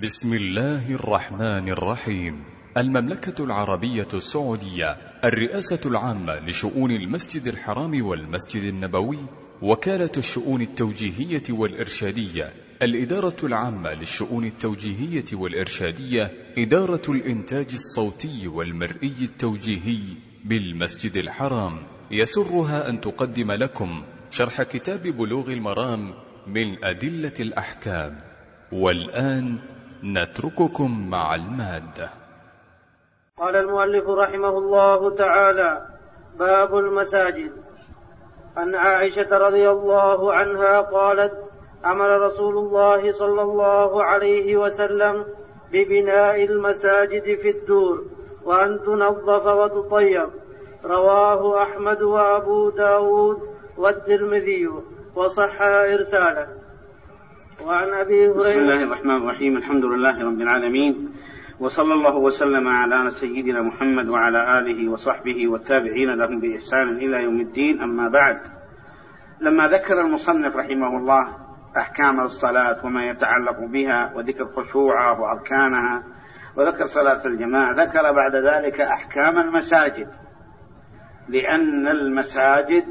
بسم الله الرحمن الرحيم. المملكة العربية السعودية، الرئاسة العامة لشؤون المسجد الحرام والمسجد النبوي، وكالة الشؤون التوجيهية والإرشادية، الإدارة العامة للشؤون التوجيهية والإرشادية، إدارة الإنتاج الصوتي والمرئي التوجيهي بالمسجد الحرام، يسرها أن تقدم لكم شرح كتاب بلوغ المرام من أدلة الأحكام. والآن نترككم مع المادة. قال المؤلف رحمه الله تعالى: باب المساجد. عن عائشة رضي الله عنها قالت: أمر رسول الله صلى الله عليه وسلم ببناء المساجد في الدور وأن تنظف وتطيب. رواه أحمد وأبو داود والترمذي وصح إرساله. وعن أبي هريرة. بسم الله الرحمن الرحيم. الحمد لله رب العالمين، وصلى الله وسلم على سيدنا محمد وعلى آله وصحبه والتابعين لهم بإحسان إلى يوم الدين. أما بعد، لما ذكر المصنف رحمه الله أحكام الصلاة وما يتعلق بها وذكر خشوعها وأركانها وذكر صلاة الجماعة، ذكر بعد ذلك أحكام المساجد، لأن المساجد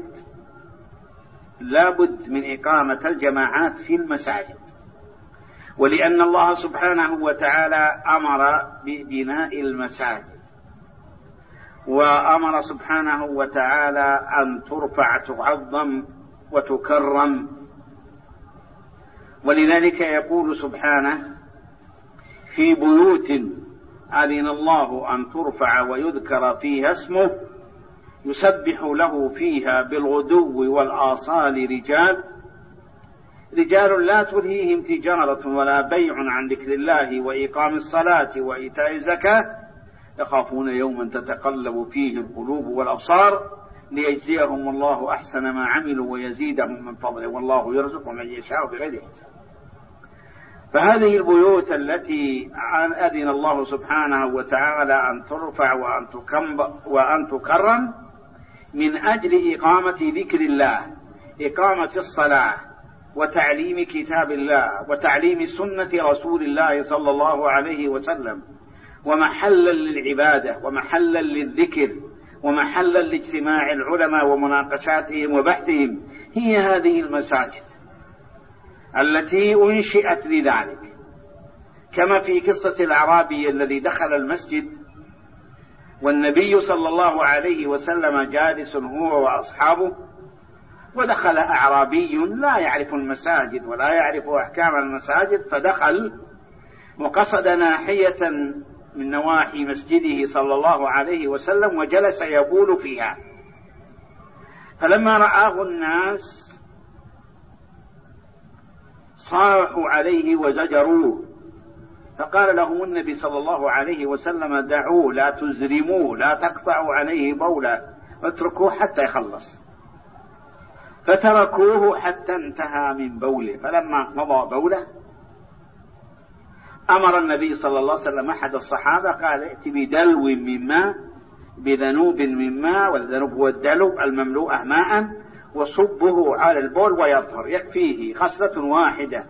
لابد من إقامة الجماعات في المساجد، ولأن الله سبحانه وتعالى أمر ببناء المساجد، وأمر سبحانه وتعالى أن ترفع تعظم وتكرم. ولذلك يقول سبحانه: في بيوت أذن الله أن ترفع ويذكر فيها اسمه يسبح له فيها بالغدو والآصال رجال لا تلهيهم تجارة ولا بيع عن ذكر الله وإقام الصلاة وإيتاء الزكاة يخافون يوما تتقلب فيه القلوب والأبصار ليجزيهم الله أحسن ما عملوا ويزيدهم من فضله والله يرزق من يشاء بغير حساب. فهذه البيوت التي أذن الله سبحانه وتعالى أن ترفع وأن تكرم من أجل إقامة ذكر الله، إقامة الصلاة وتعليم كتاب الله وتعليم سنة رسول الله صلى الله عليه وسلم، ومحلا للعبادة ومحلا للذكر ومحلا لاجتماع العلماء ومناقشاتهم وبحثهم، هي هذه المساجد التي أنشئت لذلك. كما في قصة الأعرابي الذي دخل المسجد والنبي صلى الله عليه وسلم جالس هو وأصحابه، ودخل أعرابي لا يعرف المساجد ولا يعرف أحكام المساجد، فدخل وقصد ناحية من نواحي مسجده صلى الله عليه وسلم وجلس يبول فيها. فلما رآه الناس صاحوا عليه وزجروه، فقال لهم النبي صلى الله عليه وسلم: دعوه، لا تزرموه، لا تقطعوا عليه بولا، اتركوه حتى يخلص. فتركوه حتى انتهى من بوله. فلما مضى بوله أمر النبي صلى الله عليه وسلم أحد الصحابة قال: ائت بدلو من ماء، بذنوب من ماء، والذنوب هو الدلو المملوء ماء، وصبه على البول ويطهر، يكفيه خصلة واحدة.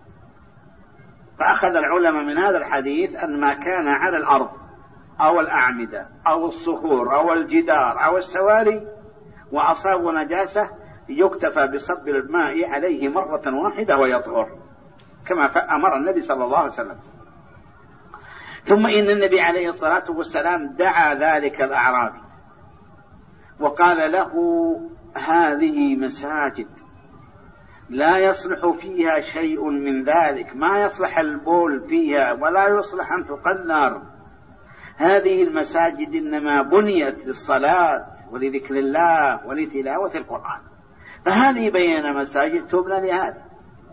فأخذ العلماء من هذا الحديث أن ما كان على الأرض أو الأعمدة أو الصخور أو الجدار أو السواري وأصاب نجاسة يكتفى بصب الماء عليه مرة واحدة ويطهر، كما أمر النبي صلى الله عليه وسلم. ثم إن النبي عليه الصلاة والسلام دعا ذلك الأعرابي وقال له: هذه مساجد لا يصلح فيها شيء من ذلك، ما يصلح البول فيها ولا يصلح أن تقنر. هذه المساجد إنما بنيت للصلاة ولذكر الله ولتلاوة القرآن، فهذه بين مساجد تبنى لهذا.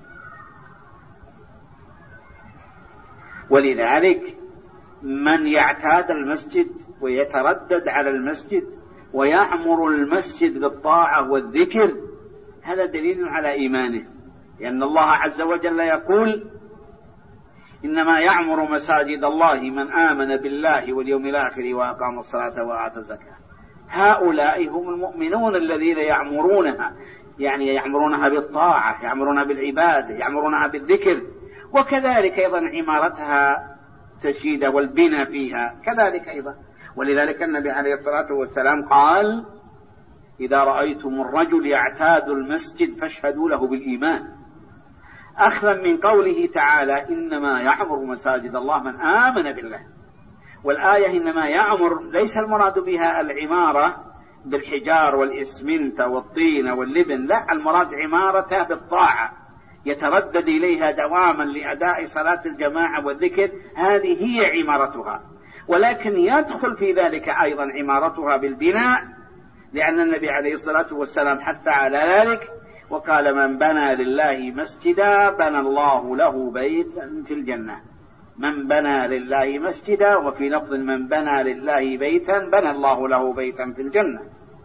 ولذلك من يعتاد المسجد ويتردد على المسجد ويعمر المسجد بالطاعة والذكر، هذا دليل على إيمانه، لأن الله عز وجل يقول: إنما يعمر مساجد الله من آمن بالله واليوم الآخر وأقام الصلاة وآتى الزكاة. هؤلاء هم المؤمنون الذين يعمرونها، يعني يعمرونها بالطاعة، يعمرونها بالعبادة، يعمرونها بالذكر. وكذلك أيضا عمارتها تشييد والبناء فيها كذلك أيضا. ولذلك النبي عليه الصلاة والسلام قال: إذا رأيتم الرجل يعتاد المسجد فاشهدوا له بالإيمان، أخذا من قوله تعالى: إنما يعمر مساجد الله من آمن بالله. والآية إنما يعمر ليس المراد بها العمارة بالحجار والإسمنت والطين واللبن، لا، المراد عمارته بالطاعة يتردد إليها دواما لأداء صلاة الجماعة والذكر، هذه هي عمارتها. ولكن يدخل في ذلك أيضا عمارتها بالبناء، لأن النبي عليه الصلاة والسلام حث على ذلك وقال: من بنى لله مسجدا بنى الله له بيتا في الجنة. من بنى لله مسجدا، وفي لفظ: من بنى لله بيتا بنى الله له بيتا في الجنة.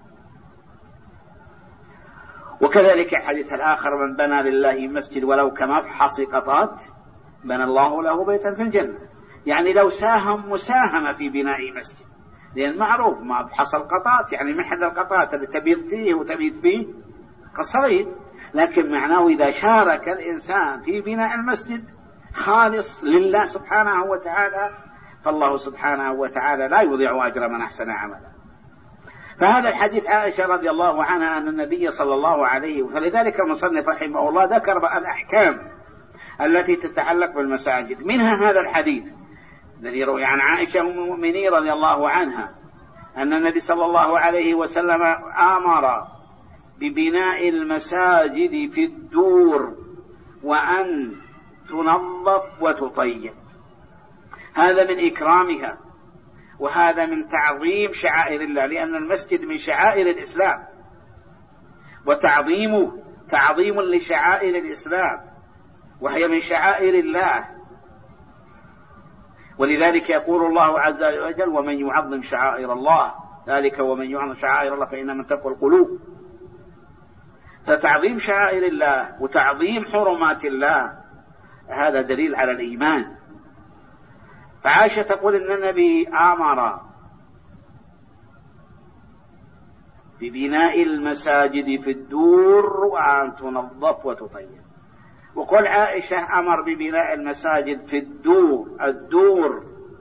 وكذلك الحديث الآخر: من بنى لله مسجد ولو كمفحص قطات بنى الله له بيتا في الجنة. يعني لو ساهم مساهمة في بناء مسجد، لأن معروف مفحص القطات يعني محل القطات اللي تبيض فيه وتبيض فيه قصرين، لكن معناه إذا شارك الإنسان في بناء المسجد خالص لله سبحانه وتعالى، فالله سبحانه وتعالى لا يضيع أجر من أحسن عملا. فهذا الحديث عائشة رضي الله عنها أن النبي صلى الله عليه وسلم، فلذلك المصنف رحمه الله ذكر الأحكام التي تتعلق بالمساجد، منها هذا الحديث الذي روي عن عائشة أم المؤمنين رضي الله عنها أن النبي صلى الله عليه وسلم آمر ببناء المساجد في الدور وأن تنظف وتطيب. هذا من إكرامها، وهذا من تعظيم شعائر الله، لأن المسجد من شعائر الإسلام، وتعظيمه تعظيم لشعائر الإسلام، وهي من شعائر الله. ولذلك يقول الله عز وجل: ومن يعظم شعائر الله، ذلك ومن يعظم شعائر الله فإنما تقوى القلوب. فتعظيم شعائر الله وتعظيم حرمات الله هذا دليل على الإيمان. فعائشة تقول إن النبي آمر ببناء المساجد في الدور وأن تنظف وتطيب. وقول عائشة أمر ببناء المساجد في الدور.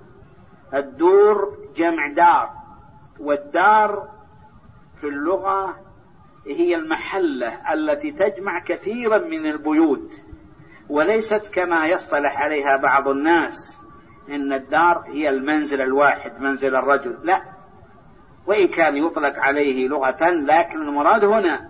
الدور جمع دار، والدار في اللغة هي المحلة التي تجمع كثيرا من البيوت، وليست كما يصطلح عليها بعض الناس إن الدار هي المنزل الواحد منزل الرجل، لا، وإن كان يطلق عليه لغة، لكن المراد هنا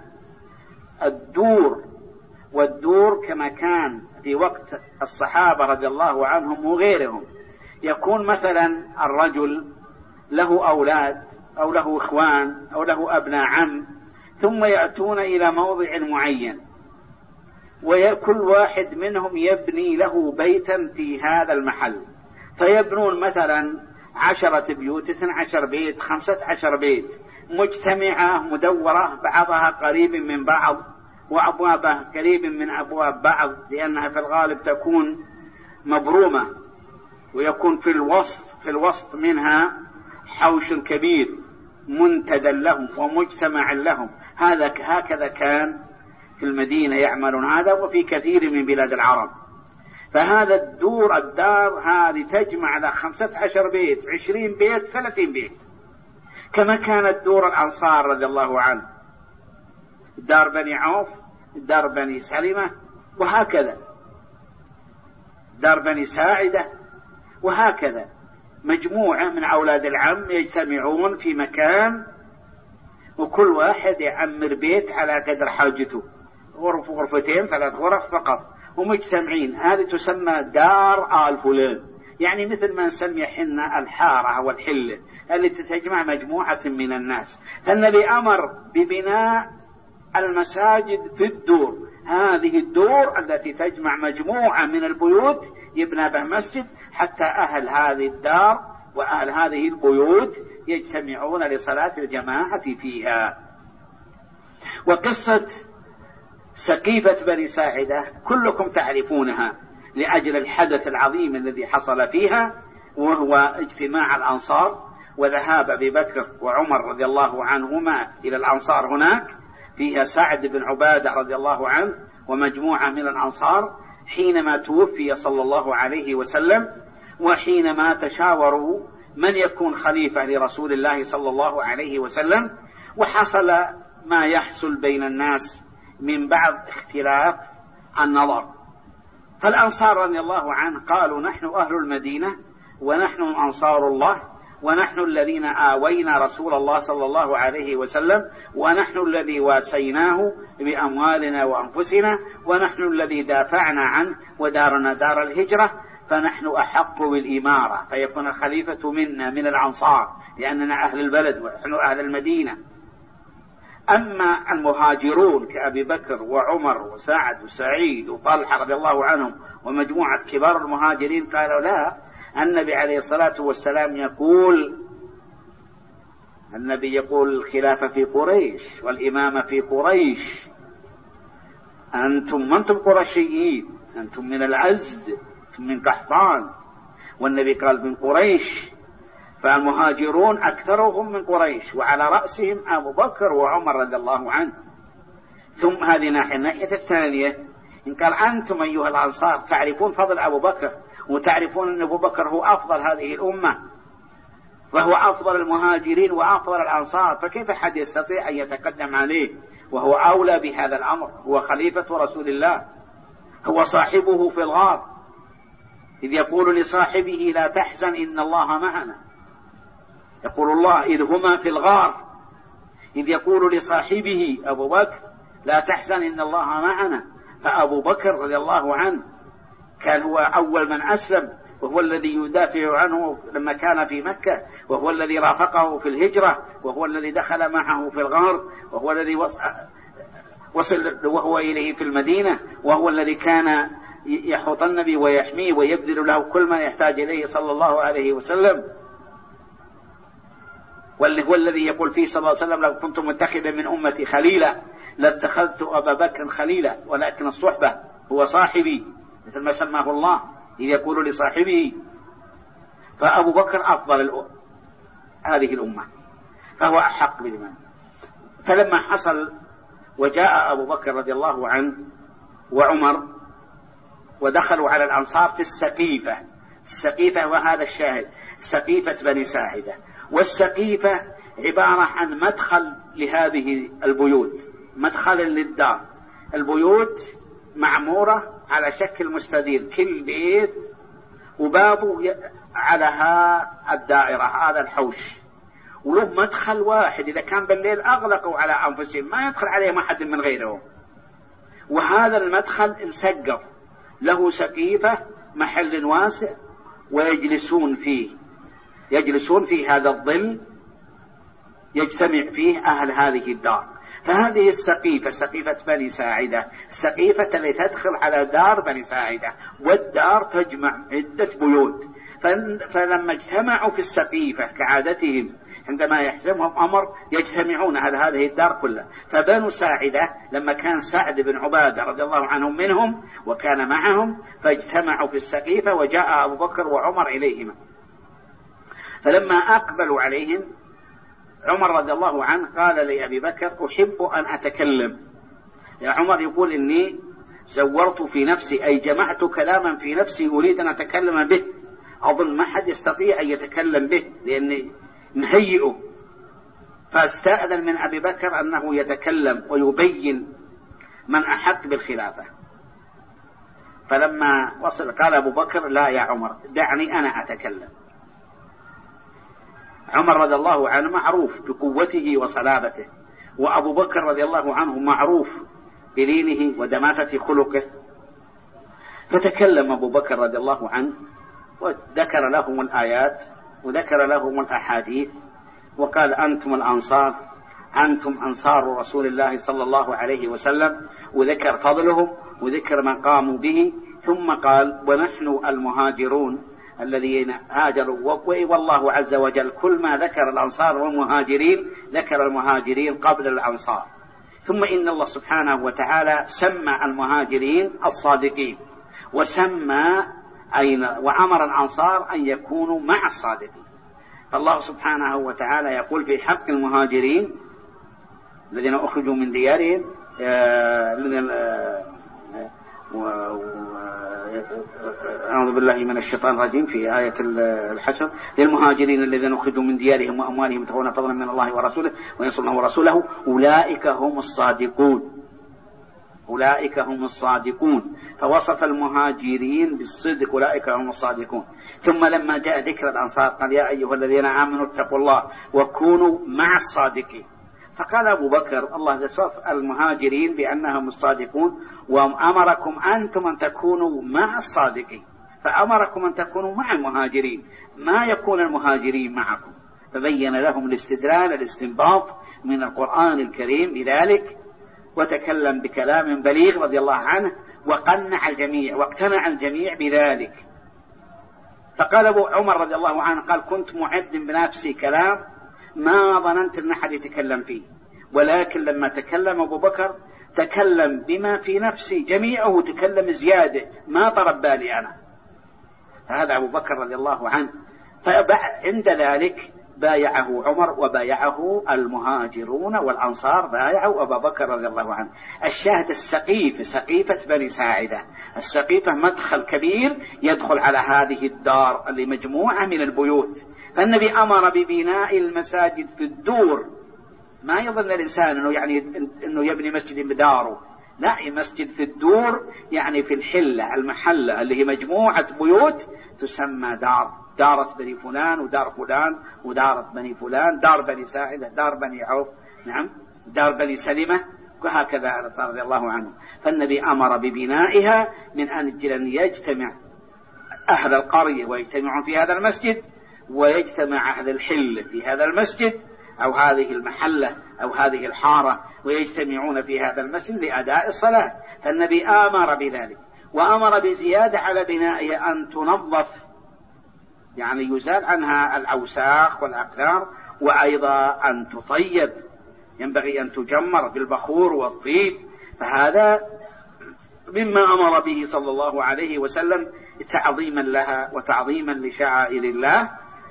الدور. والدور كما كان في وقت الصحابة رضي الله عنهم وغيرهم، يكون مثلا الرجل له أولاد أو له إخوان أو له أبناء عم، ثم يأتون إلى موضع معين، وكل واحد منهم يبني له بيتا في هذا المحل، فيبنون مثلا 10 بيوت، 12 بيت، 15 بيت، مجتمعة مدورة، بعضها قريب من بعض وأبوابها قريب من أبواب بعض، لأنها في الغالب تكون مبرومة، ويكون في الوسط منها حوش كبير منتدى لهم ومجتمع لهم. هكذا كان في المدينة يعملون هذا، وفي كثير من بلاد العرب. فهذا الدار هذه تجمع له 15 بيت، 20 بيت، 30 بيت، كما كانت دور الأنصار رضي الله عنه، دار بني عوف، دار بني سلمة، وهكذا دار بني ساعدة، وهكذا مجموعة من أولاد العم يجتمعون في مكان، وكل واحد يعمر بيت على قدر حاجته، غرفتين 3 غرف فقط، ومجتمعين. هذه تسمى دار آل فلان، يعني مثل ما نسمي حنا الحارة والحلة التي تجمع مجموعة من الناس. فالنبي أمر ببناء المساجد في الدور، هذه الدور التي تجمع مجموعة من البيوت يبنى بها مسجد، حتى أهل هذه الدار وأهل هذه البيوت يجتمعون لصلاة الجماعة فيها. وقصة سقيفة بني ساعدة كلكم تعرفونها لأجل الحدث العظيم الذي حصل فيها، وهو اجتماع الأنصار وذهاب أبي بكر وعمر رضي الله عنهما إلى الأنصار. هناك فيها سعد بن عبادة رضي الله عنه ومجموعة من الأنصار حينما توفي صلى الله عليه وسلم، وحينما تشاوروا من يكون خليفة لرسول الله صلى الله عليه وسلم، وحصل ما يحصل بين الناس من بعض اختلاف النظر. فالأنصار رضي الله عنه قالوا نحن أهل المدينة ونحن أنصار الله، ونحن الذين آوينا رسول الله صلى الله عليه وسلم، ونحن الذي واسيناه بأموالنا وأنفسنا، ونحن الذي دافعنا عنه ودارنا دار الهجرة، فنحن أحق بالإمارة، فيكون الخليفة منا من الأنصار لأننا أهل البلد ونحن أهل المدينة. أما المهاجرون كأبي بكر وعمر وسعد وسعيد وطلحة رضي الله عنهم ومجموعة كبار المهاجرين قالوا لا، النبي عليه الصلاة والسلام يقول الخلافة في قريش والإمامة في قريش، أنتم قرشيين، أنتم من الأزد، أنتم من قحطان، والنبي قال من قريش، فالمهاجرون أكثرهم من قريش وعلى رأسهم أبو بكر وعمر رضي الله عنه. ثم هذه ناحية. الناحية الثانية إن قال أنتم أيها الأنصار تعرفون فضل أبو بكر وتعرفون أن أبو بكر هو أفضل هذه الأمة وهو أفضل المهاجرين وأفضل الأنصار، فكيف حد يستطيع أن يتقدم عليه وهو أولى بهذا الأمر؟ هو خليفة رسول الله، هو صاحبه في الغار، إذ يقول لصاحبه لا تحزن إن الله معنا. يقول الله إذ هما في الغار، إذ يقول لصاحبه أبو بكر لا تحزن إن الله معنا. فأبو بكر رضي الله عنه كان هو أول من أسلم، وهو الذي يدافع عنه لما كان في مكة، وهو الذي رافقه في الهجرة، وهو الذي دخل معه في الغار، وهو الذي وصل وهو إليه في المدينة، وهو الذي كان يحوط النبي ويحميه ويبذل له كل ما يحتاج إليه صلى الله عليه وسلم، هو الذي يقول فيه صلى الله عليه وسلم لو كنت متخذا من أمتي خليلا لاتخذت أبا بكر خليلا، ولكن الصحبة هو صاحبي مثل ما سماه الله إذ يقول لصاحبه. فأبو بكر أفضل هذه الأمة، فهو أحق بالإمام. فلما حصل وجاء أبو بكر رضي الله عنه وعمر ودخلوا على الأنصار في السقيفة وهذا الشاهد سقيفة بني ساعدة. والسقيفة عبارة عن مدخل لهذه البيوت، مدخل للدار. البيوت معمورة على شكل مستدير، كل بيت وبابه على الدائرة هذا الحوش، وله مدخل واحد، إذا كان بالليل أغلقوا على أنفسهم ما يدخل عليهم أحد من غيرهم. وهذا المدخل مسقف له سقيفة محل واسع ويجلسون فيه هذا الظل يجتمع فيه أهل هذه الدار. فهذه السقيفة سقيفة بني ساعدة، السقيفة التي تدخل على دار بني ساعدة، والدار تجمع عدة بيوت. فلما اجتمعوا في السقيفة كعادتهم عندما يحزمهم أمر يجتمعون على هذه الدار كلها. فبنو ساعدة لما كان سعد بن عبادة رضي الله عنهم منهم وكان معهم، فاجتمعوا في السقيفة وجاء أبو بكر وعمر إليهما. فلما أقبلوا عليهم عمر رضي الله عنه قال لأبي بكر أحب أن أتكلم. يا عمر يقول إني زورت في نفسي، أي جمعت كلاما في نفسي أريد أن أتكلم به، أظن ما حد يستطيع أن يتكلم به لأني مهيئه. فاستأذن من أبي بكر أنه يتكلم ويبين من أحق بالخلافة. فلما وصل قال أبو بكر لا يا عمر دعني أنا أتكلم. عمر رضي الله عنه معروف بقوته وصلابته، وأبو بكر رضي الله عنه معروف بلينه ودماثة خلقه. فتكلم أبو بكر رضي الله عنه وذكر لهم الآيات وذكر لهم الأحاديث وقال أنتم الأنصار، أنتم أنصار رسول الله صلى الله عليه وسلم، وذكر فضلهم وذكر ما قاموا به. ثم قال ونحن المهاجرون الذين هاجروا، والله عز وجل كل ما ذكر الأنصار والمهاجرين ذكر المهاجرين قبل الأنصار. ثم إن الله سبحانه وتعالى سمى المهاجرين الصادقين، وأمر الأنصار أن يكونوا مع الصادقين. فالله سبحانه وتعالى يقول في حق المهاجرين الذين أخرجوا من ديارهم أعوذ بالله من الشيطان الرجيم في آية الحشر للمهاجرين الذين أخرجوا من ديارهم وأموالهم يبتغون فضلا من الله ورسوله وينصرونه ورسوله أولئك هم الصادقون. أولئك هم الصادقون، فوصف المهاجرين بالصدق، أولئك هم الصادقون. ثم لما جاء ذكر الأنصار قال يا أيها الذين آمنوا اتقوا الله وكونوا مع الصادقين. فقال أبو بكر الله وصف المهاجرين بأنهم الصادقون وأمركم أنتم أن تكونوا مع الصادقين، فأمركم أن تكونوا مع المهاجرين، ما يكون المهاجرين معكم. فبين لهم الاستنباط من القرآن الكريم بذلك، وتكلم بكلام بليغ رضي الله عنه وقنع الجميع واقتنع الجميع بذلك. فقال أبو عمر رضي الله عنه قال كنت معد بنفسي كلام ما ظننت أن أحد يتكلم فيه، ولكن لما تكلم أبو بكر تكلم بما في نفسي، جميعه تكلم زيادة ما طرب بالي أنا. فهذا أبو بكر رضي الله عنه. فعند ذلك بايعه عمر وبايعه المهاجرون والأنصار، بايعوا أبا بكر رضي الله عنه. الشاهد سقيفة بني ساعدة. السقيفة مدخل كبير يدخل على هذه الدار اللي مجموعة من البيوت. فالنبي أمر ببناء المساجد في الدور. ما يظن الإنسان أنه يبني مسجد بداره، لا، مسجد في الدور يعني في الحلة المحلة اللي هي مجموعة بيوت تسمى دارة بني فلان ودار فلان ودارة بني فلان، دار بني ساعدة، دار بني عوف، نعم، دار بني سلمة، وهكذا رضي الله عنه. فالنبي أمر ببنائها من أجل أن يجتمع أهل القرية ويجتمعون في هذا المسجد، ويجتمع أهل الحل في هذا المسجد أو هذه المحلة أو هذه الحارة، ويجتمعون في هذا المسجد لأداء الصلاة. فالنبي آمر بذلك، وأمر بزيادة على بنائها أن تنظف، يعني يزال عنها الأوساخ والأقذار، وأيضا أن تطيب، ينبغي أن تجمر بالبخور والطيب. فهذا مما أمر به صلى الله عليه وسلم تعظيما لها وتعظيما لشعائر الله.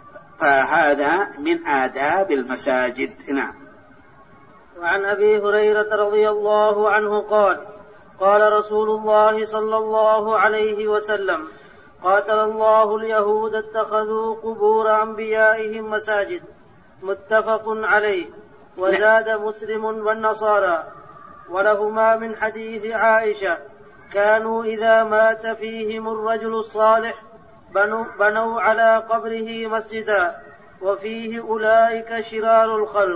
فهذا من آداب المساجد. نعم. وعن أبي هريرة رضي الله عنه قال قال رسول الله صلى الله عليه وسلم قاتل الله اليهود اتخذوا قبور أنبيائهم مساجد. متفق عليه. وزاد مسلم والنصارى. ولهما من حديث عائشة كانوا إذا مات فيهم الرجل الصالح بنوا على قبره مسجدا وفيه أولئك شرار الخلق.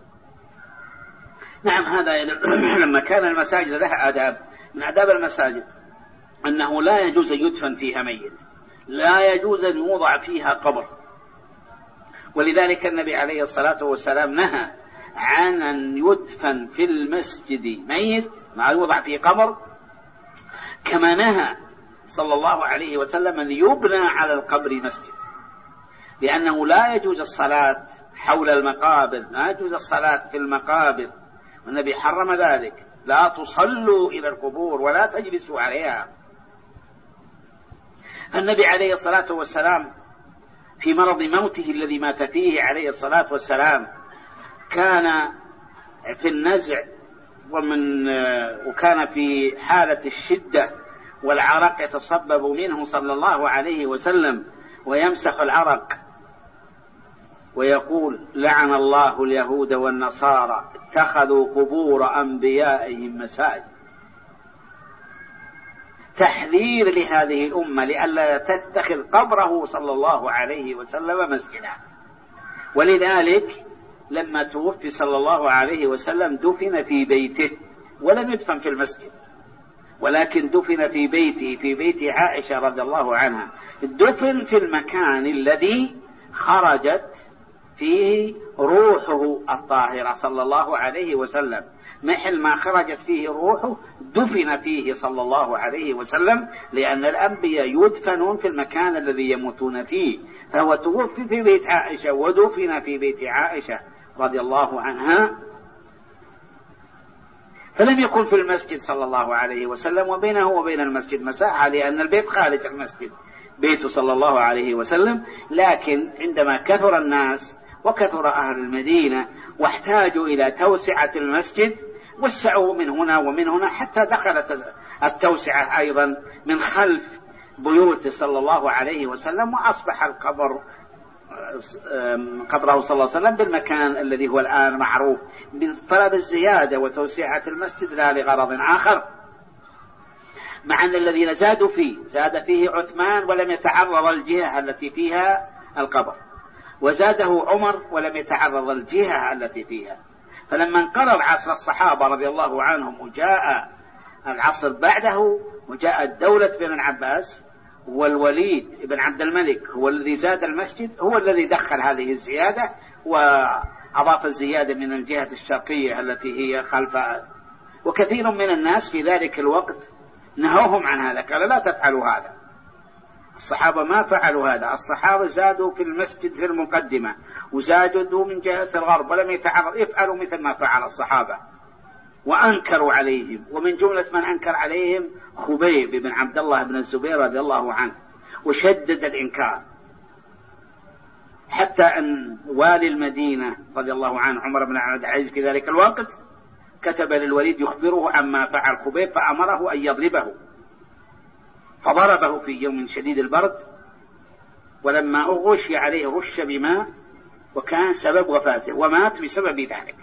نعم. هذا لما كان المساجد لها آداب. من آداب المساجد أنه لا يجوز أن يدفن فيها ميت، لا يجوز أن يوضع فيها قبر. ولذلك النبي عليه الصلاة والسلام نهى عن أن يدفن في المسجد ميت ما يوضع فيه قبر، كما نهى صلى الله عليه وسلم أن يبنى على القبر مسجد، لأنه لا يجوز الصلاة حول المقابر، لا يجوز الصلاة في المقابر، والنبي حرم ذلك. لا تصلوا إلى القبور ولا تجلسوا عليها. النبي عليه الصلاة والسلام في مرض موته الذي مات فيه عليه الصلاة والسلام كان في النزع وكان في حالة الشدة، والعرق يتصبب منه صلى الله عليه وسلم، ويمسح العرق ويقول لعن الله اليهود والنصارى اتخذوا قبور أنبيائهم مساجد. تحذير لهذه الأمة لئلا تتخذ قبره صلى الله عليه وسلم مسجدا. ولذلك لما توفي صلى الله عليه وسلم دفن في بيته، ولم يدفن في المسجد، ولكن دفن في بيته، في بيت عائشة رضي الله عنها. دفن في المكان الذي خرجت فيه روحه الطاهرة صلى الله عليه وسلم، محل ما خرجت فيه روحه دفن فيه صلى الله عليه وسلم، لأن الأنبياء يدفنون في المكان الذي يموتون فيه. فهو توفي في بيت عائشة ودفن في بيت عائشة رضي الله عنها، فلم يكن في المسجد صلى الله عليه وسلم، وبينه وبين المسجد مساحة، لأن البيت خارج المسجد بيته صلى الله عليه وسلم. لكن عندما كثر الناس وكثر أهل المدينة واحتاجوا إلى توسعة المسجد، وسعوا من هنا ومن هنا حتى دخلت التوسعة أيضا من خلف بيوته صلى الله عليه وسلم، وأصبح قبره صلى الله عليه وسلم بالمكان الذي هو الآن معروف، بطلب الزيادة وتوسعة المسجد لا لغرض آخر. مع أن الذين زاد فيه عثمان ولم يتعرض الجهة التي فيها القبر، وزاده عمر ولم يتعرض الجهة التي فيها. فلما انقرض عصر الصحابة رضي الله عنهم وجاء العصر بعده وجاءت دولة بن العباس، والوليد بن عبد الملك هو الذي زاد المسجد، هو الذي دخل هذه الزيادة وأضاف الزيادة من الجهة الشرقية التي هي خلفها. وكثير من الناس في ذلك الوقت نهوهم عن هذا، قالوا لا تفعلوا هذا. الصحابة ما فعلوا هذا، الصحابة زادوا في المسجد في المقدمة وزادوا من جهة الغرب ولم يتعرض، افعلوا مثل ما فعل الصحابة. وأنكروا عليهم، ومن جملة من أنكر عليهم خبيب بن عبد الله بن الزبير رضي الله عنه، وشدد الإنكار حتى أن والي المدينة رضي الله عنه عمر بن عبد العزيز في ذلك الوقت كتب للوليد يخبره عما فعل خبيب، فأمره أن يضربه، فضربه في يوم شديد البرد، ولما أغشي عليه رش بماء وكان سبب وفاته ومات بسبب ذلك.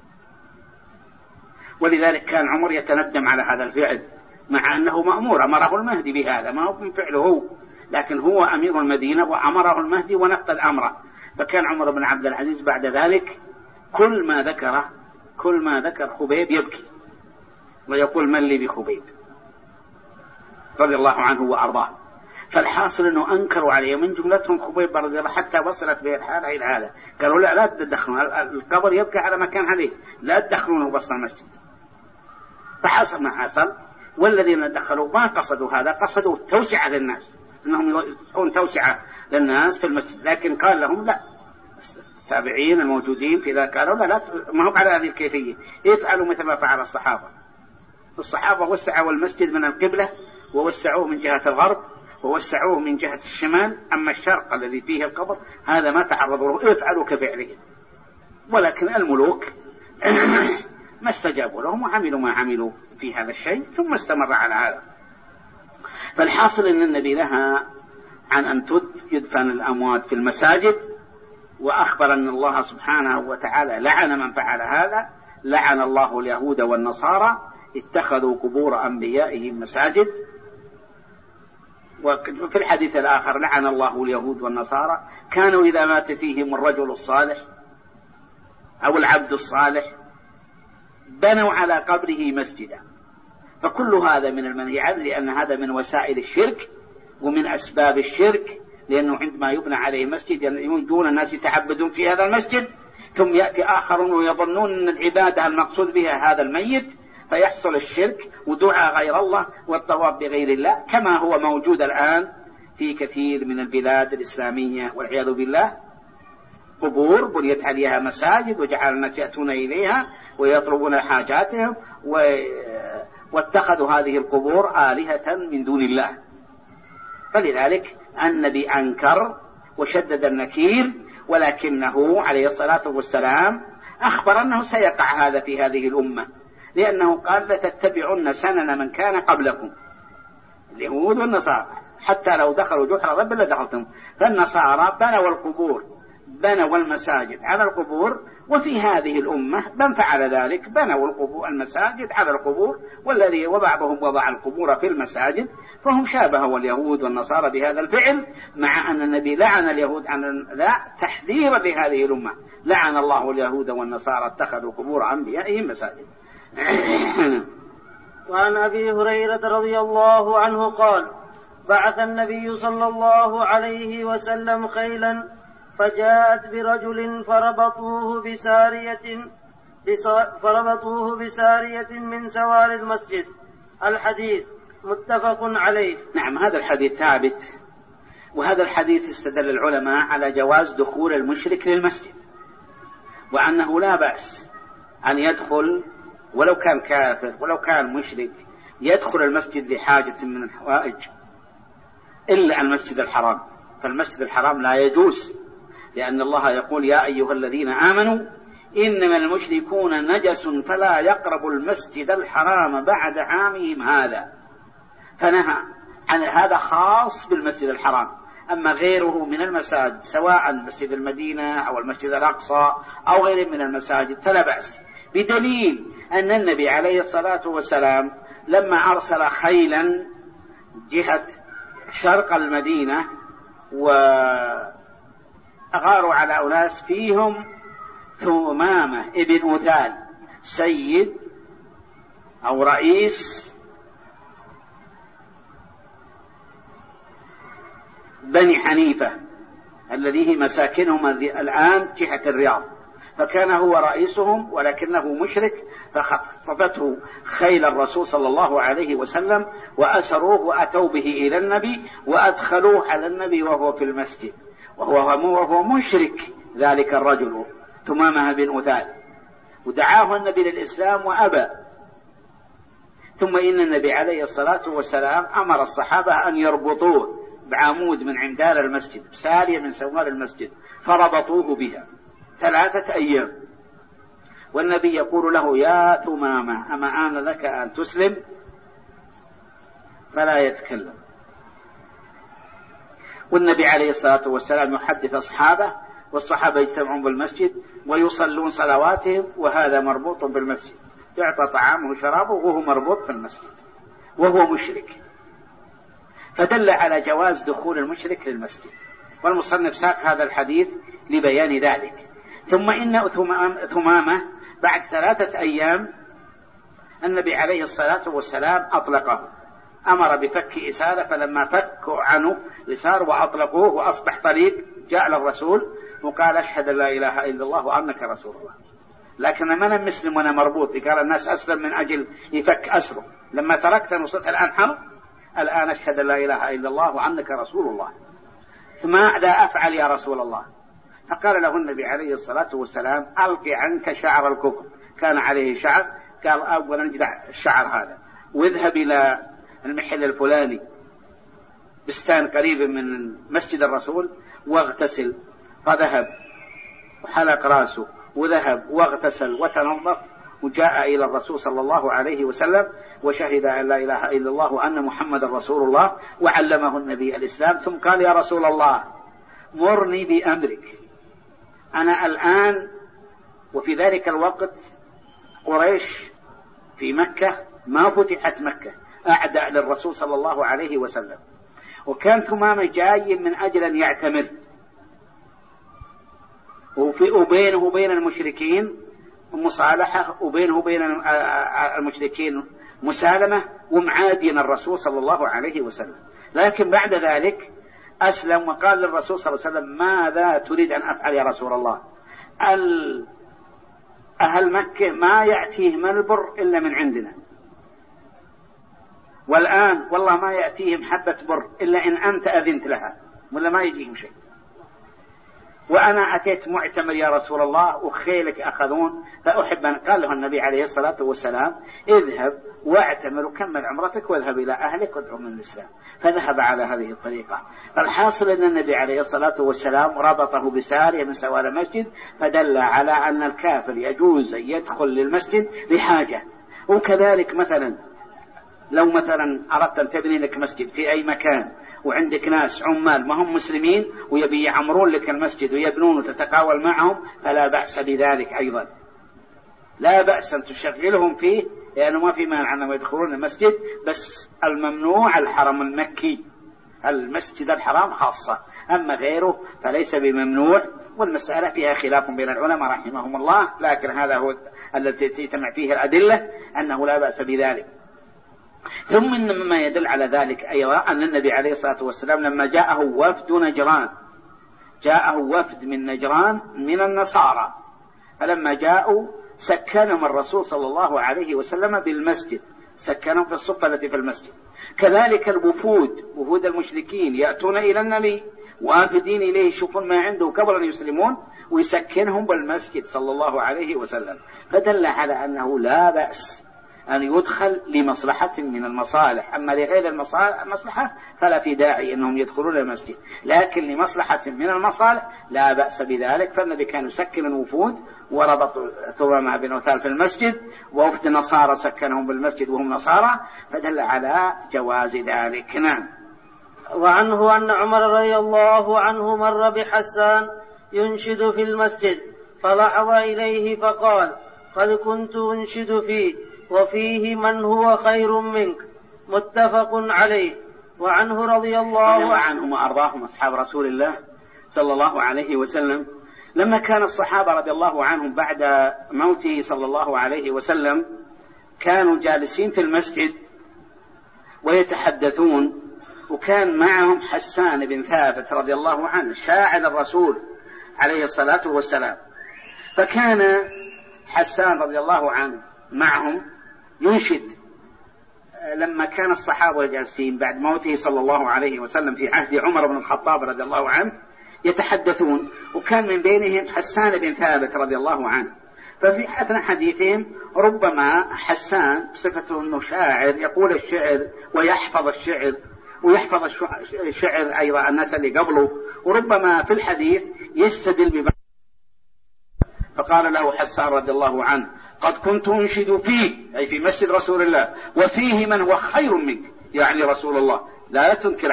ولذلك كان عمر يتندم على هذا الفعل، مع أنه مأمور، أمره المهدي بهذا، ما هو من فعله هو، لكن هو أمير المدينة وأمره المهدي ونفذ أمره. فكان عمر بن عبد العزيز بعد ذلك كل ما ذكر خبيب يبكي ويقول من لي بخبيب رضي الله عنه وأرضاه. فالحاصل أنه أنكروا عليه، من جملتهم خبيب رضي الله، حتى وصلت به الحالة إلى هذا، قالوا لا تدخلون القبر يبقى على مكان عليه، لا تدخلونه وسط المسجد. فحصل ما حصل، والذين دخلوا ما قصدوا هذا، قصدوا توسعة للناس، أنهم يكون توسعة للناس في المسجد. لكن قال لهم لا، التابعين الموجودين في ذلك قالوا لا ما هو على هذه الكيفية، افعلوا مثل ما فعل الصحابة وسعوا المسجد من القبلة ووسعوه من جهة الغرب ووسعوه من جهة الشمال، أما الشرق الذي فيه القبر هذا ما تعرضوا له، افعلوا كفعله. ولكن الملوك ما استجابوا لهم وعملوا ما عملوا في هذا الشيء، ثم استمر على هذا. فالحاصل أن النبي نهى عن أن يدفن الأموات في المساجد، وأخبر أن الله سبحانه وتعالى لعن من فعل هذا، لعن الله اليهود والنصارى اتخذوا قبور أنبيائهم مساجد. وفي الحديث الآخر لعن الله اليهود والنصارى كانوا إذا مات فيهم الرجل الصالح أو العبد الصالح بنوا على قبره مسجدا. فكل هذا من المنهي عنه، لأن هذا من وسائل الشرك ومن أسباب الشرك، لأنه عندما يبنى عليه مسجد يريدون الناس يتعبدون في هذا المسجد، ثم يأتي آخرون ويظنون أن العبادة المقصود بها هذا الميت، فيحصل الشرك ودعاء غير الله والطواف بغير الله، كما هو موجود الآن في كثير من البلاد الإسلامية والعياذ بالله. قبور بنيت عليها مساجد وجعل الناس يأتون إليها ويطلبون حاجاتهم، واتخذوا هذه القبور آلهة من دون الله. فلذلك النبي أنكر وشدد النكير، ولكنه عليه الصلاة والسلام أخبر أنه سيقع هذا في هذه الأمة، لأنه قال لتتبعن سنن من كان قبلكم، اليهود والنصارى، حتى لو دخلوا جحر ضب لدخلتم. فالنصارى بنوا القبور، بنوا المساجد على القبور، وفي هذه الأمة من فعل ذلك بنوا المساجد على القبور، وبعضهم وضع القبور في المساجد، فهم شابهوا اليهود والنصارى بهذا الفعل، مع أن النبي لعن اليهود عن لا تحذيرا لهذه الأمة، لعن الله اليهود والنصارى اتخذوا قبور أنبيائهم مساجد. وعن أبي هريرة رضي الله عنه قال: بعث النبي صلى الله عليه وسلم خيلا فجاءت برجل فربطوه بسارية من سوار المسجد. الحديث متفق عليه. نعم، هذا الحديث ثابت، وهذا الحديث استدل العلماء على جواز دخول المشرك للمسجد، وأنه لا بأس أن يدخل ولو كان كافر ولو كان مشرك، يدخل المسجد لحاجة من الحوائج، إلا المسجد الحرام. فالمسجد الحرام لا يجوز، لأن الله يقول: يا أيها الذين آمنوا إنما المشركون نجس فلا يقربوا المسجد الحرام بعد عامهم هذا، فنهى عن هذا خاص بالمسجد الحرام. أما غيره من المساجد سواء مسجد المدينة أو المسجد الأقصى أو غيره من المساجد فلا بأس، بدليل أن النبي عليه الصلاة والسلام لما أرسل خيلا جهة شرق المدينة وأغاروا على أناس فيهم ثمامة ابن أثال سيد أو رئيس بني حنيفة الذي مساكنهم الآن جهة الرياض، فكان هو رئيسهم ولكنه مشرك، فخطفته خيل الرسول صلى الله عليه وسلم وأسروه وأتوا به إلى النبي وأدخلوه على النبي وهو في المسجد وهو مشرك ذلك الرجل ثمامة بن أثال، ودعاه النبي للإسلام وأبى. ثم إن النبي عليه الصلاة والسلام أمر الصحابة أن يربطوه بعمود من عمدان المسجد سارية من سوار المسجد، فربطوه بها 3 أيام، والنبي يقول له: يا ثمامة أما آن لك أن تسلم؟ فلا يتكلم. والنبي عليه الصلاة والسلام يحدث أصحابه، والصحابة يجتمعون بالمسجد ويصلون صلواتهم وهذا مربوط بالمسجد، يعطى طعامه وشرابه وهو مربوط في المسجد وهو مشرك، فدل على جواز دخول المشرك للمسجد. والمصنف ساق هذا الحديث لبيان ذلك. ثم إن ثمامة بعد 3 أيام النبي عليه الصلاة والسلام أطلقه، أمر بفك إسارة، فلما فكوا عنه الإسار وأطلقوه وأصبح طليق جاء للرسول وقال: أشهد لا إله إلا الله وأنك رسول الله. لكن ما أنا مسلم وأنا مربوط، قال الناس أسلم من أجل يفك أسره، لما تركت وصلت الآن حرب، الآن أشهد لا إله إلا الله وأنك رسول الله، فماذا أفعل يا رسول الله؟ فقال له النبي عليه الصلاة والسلام: ألقي عنك شعر الكفر، كان عليه شعر، قال: أولا انجدع الشعر هذا واذهب إلى المحل الفلاني بستان قريب من مسجد الرسول واغتسل. فذهب وحلق راسه وذهب واغتسل وتنظف وجاء إلى الرسول صلى الله عليه وسلم وشهد أن لا إله إلا الله وأن محمد رسول الله، وعلمه النبي الإسلام. ثم قال: يا رسول الله مرني بأمرك، أنا الآن وفي ذلك الوقت قريش في مكة ما فتحت مكة، أعداء للرسول صلى الله عليه وسلم، وكان ثمامة جاي من أجل أن يعتمر، وبينه وبين المشركين مصالحة، وبينه وبين المشركين مسالمة، ومعادين الرسول صلى الله عليه وسلم. لكن بعد ذلك أسلم وقال للرسول صلى الله عليه وسلم: ماذا تريد أن أفعل يا رسول الله؟ أهل مكة ما يأتيهم البر إلا من عندنا، والآن والله ما يأتيهم حبة بر إلا إن أنت أذنت لها، ولا ما يجيهم شيء، وأنا أتيت معتمر يا رسول الله وخيلك أخذون، فأحب أن قال له النبي عليه الصلاة والسلام: اذهب واعتمر وكمل عمرتك واذهب إلى أهلك وادعو من الإسلام. فذهب على هذه الطريقة. فالحاصل أن النبي عليه الصلاة والسلام ربطه بسارية من سوار المسجد، فدل على أن الكافر يجوز أن يدخل للمسجد لحاجة. وكذلك مثلا لو مثلا أردت أن تبني لك مسجد في أي مكان وعندك ناس عمال ما هم مسلمين ويبي يعمرون لك المسجد ويبنون وتتقاول معهم، فلا بأس بذلك أيضا، لا بأس أن تشغلهم فيه، لأنه ما في مانع أنهم يدخلون المسجد، بس الممنوع الحرم المكي، المسجد الحرام خاصة، أما غيره فليس بممنوع. والمسألة فيها خلاف بين العلماء رحمهم الله، لكن هذا هو الذي تجتمع فيه الأدلة أنه لا بأس بذلك. ثم مما يدل على ذلك أيضا أن النبي عليه الصلاة والسلام لما جاءه وفد نجران، جاءه وفد من نجران من النصارى، فلما جاءوا سكنهم الرسول صلى الله عليه وسلم بالمسجد، سكنهم في الصفة التي في المسجد. كذلك الوفود، وفود المشركين يأتون إلى النبي وافدين إليه يشوفون ما عنده قبل أن يسلمون ويسكنهم بالمسجد صلى الله عليه وسلم، فدل على أنه لا بأس أن يدخل لمصلحة من المصالح، أما لغير المصلحة فلا في داعي أنهم يدخلون المسجد، لكن لمصلحة من المصالح لا بأس بذلك. فالنبي كان يسكن الوفود وربط ثمامة بن أثال في المسجد، ووفد النصارى سكنهم بالمسجد وهم نصارى، فدل على جواز ذلك. نعم. وعنه أن عمر رضي الله عنه مر بحسان ينشد في المسجد فلحظ إليه فقال: قد كنت أنشد فيه وفيه من هو خير منك، متفق عليه. وعنه رضي الله عنهم وأرضاهم أصحاب رسول الله صلى الله عليه وسلم، لما كان الصحابة رضي الله عنهم بعد موته صلى الله عليه وسلم كانوا جالسين في المسجد ويتحدثون، وكان معهم حسان بن ثابت رضي الله عنه شاعر الرسول عليه الصلاة والسلام، فكان حسان رضي الله عنه معهم ينشد. لما كان الصحابة جالسين بعد موته صلى الله عليه وسلم في عهد عمر بن الخطاب رضي الله عنه يتحدثون، وكان من بينهم حسان بن ثابت رضي الله عنه، ففي أثناء حديثهم ربما حسان بصفته أنه شاعر يقول الشعر ويحفظ الشعر ويحفظ الشعر أيضا الناس اللي قبله، وربما في الحديث يستدل ببعض، فقال له حسان رضي الله عنه: قد كنت أنشد فيه، أي في مسجد رسول الله، وفيه من هو خير منك، يعني رسول الله. لا تنكر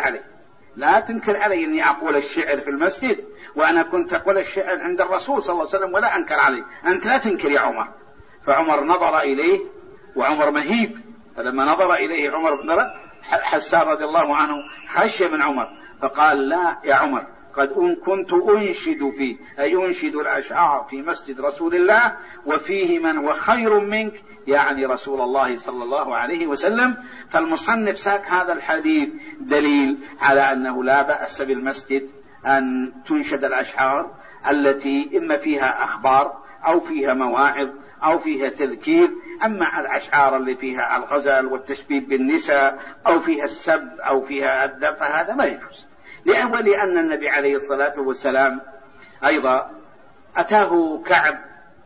علي أني أقول الشعر في المسجد، وأنا كنت أقول الشعر عند الرسول صلى الله عليه وسلم ولا أنكر عليه، أنت لا تنكر يا عمر. فعمر نظر إليه، وعمر مهيب، فلما نظر إليه عمر حسان رضي الله عنه خشي من عمر، فقال: لا يا عمر، قد كنت أنشد فيه، أي أنشد الأشعار في مسجد رسول الله، وفيه من هو خير منك، يعني رسول الله صلى الله عليه وسلم. فالمصنف ساق هذا الحديث دليل على أنه لا بأس بالمسجد أن تنشد الأشعار التي إما فيها أخبار أو فيها مواعظ أو فيها تذكير. أما الأشعار اللي فيها الغزل والتشبيب بالنساء أو فيها السب أو فيها الذم فهذا ما يجوز. لأن النبي عليه الصلاة والسلام أيضا أتاه كعب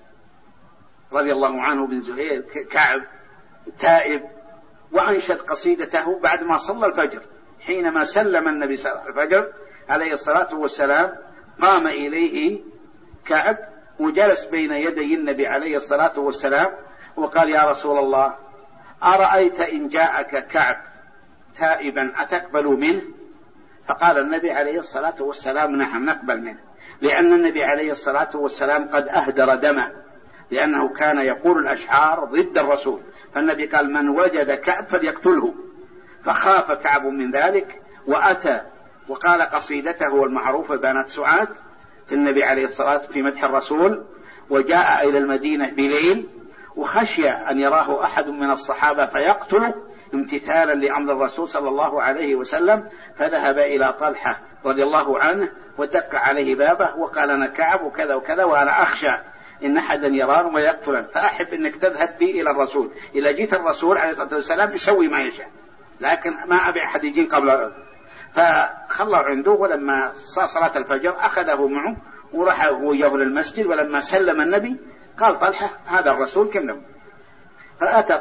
رضي الله عنه بن زهير، كعب تائب، وأنشد قصيدته بعد ما صلى الفجر. حينما سلم النبي صلى الفجر عليه الصلاة والسلام قام إليه كعب وجلس بين يدي النبي عليه الصلاة والسلام وقال: يا رسول الله، أرأيت إن جاءك كعب تائبا أتقبل منه؟ فقال النبي عليه الصلاة والسلام: نعم، نقبل منه، لأن النبي عليه الصلاة والسلام قد أهدر دمه، لأنه كان يقول الأشعار ضد الرسول، فالنبي قال: من وجد كعب فليقتله. فخاف كعب من ذلك وأتى وقال قصيدته المعروفة بنات سعاد في النبي عليه الصلاة في مدح الرسول، وجاء إلى المدينة بليل وخشي أن يراه أحد من الصحابة فيقتله امتثالا لأمر الرسول صلى الله عليه وسلم، فذهب إلى طلحة رضي الله عنه ودق عليه بابه وقال: أنا كعب وكذا وكذا، وأنا أخشى إن أحدا يراني ويقتلن، فأحب أنك تذهب بي إلى الرسول، إذا جيت الرسول عليه الصلاة والسلام يسوي ما يشاء، لكن ما أبي أحد يجين قبل. فخلوا عنده، ولما صار صلاة الفجر أخذه معه وراح وياه للمسجد، ولما سلم النبي قال طلحة: هذا الرسول كم له؟ فأتى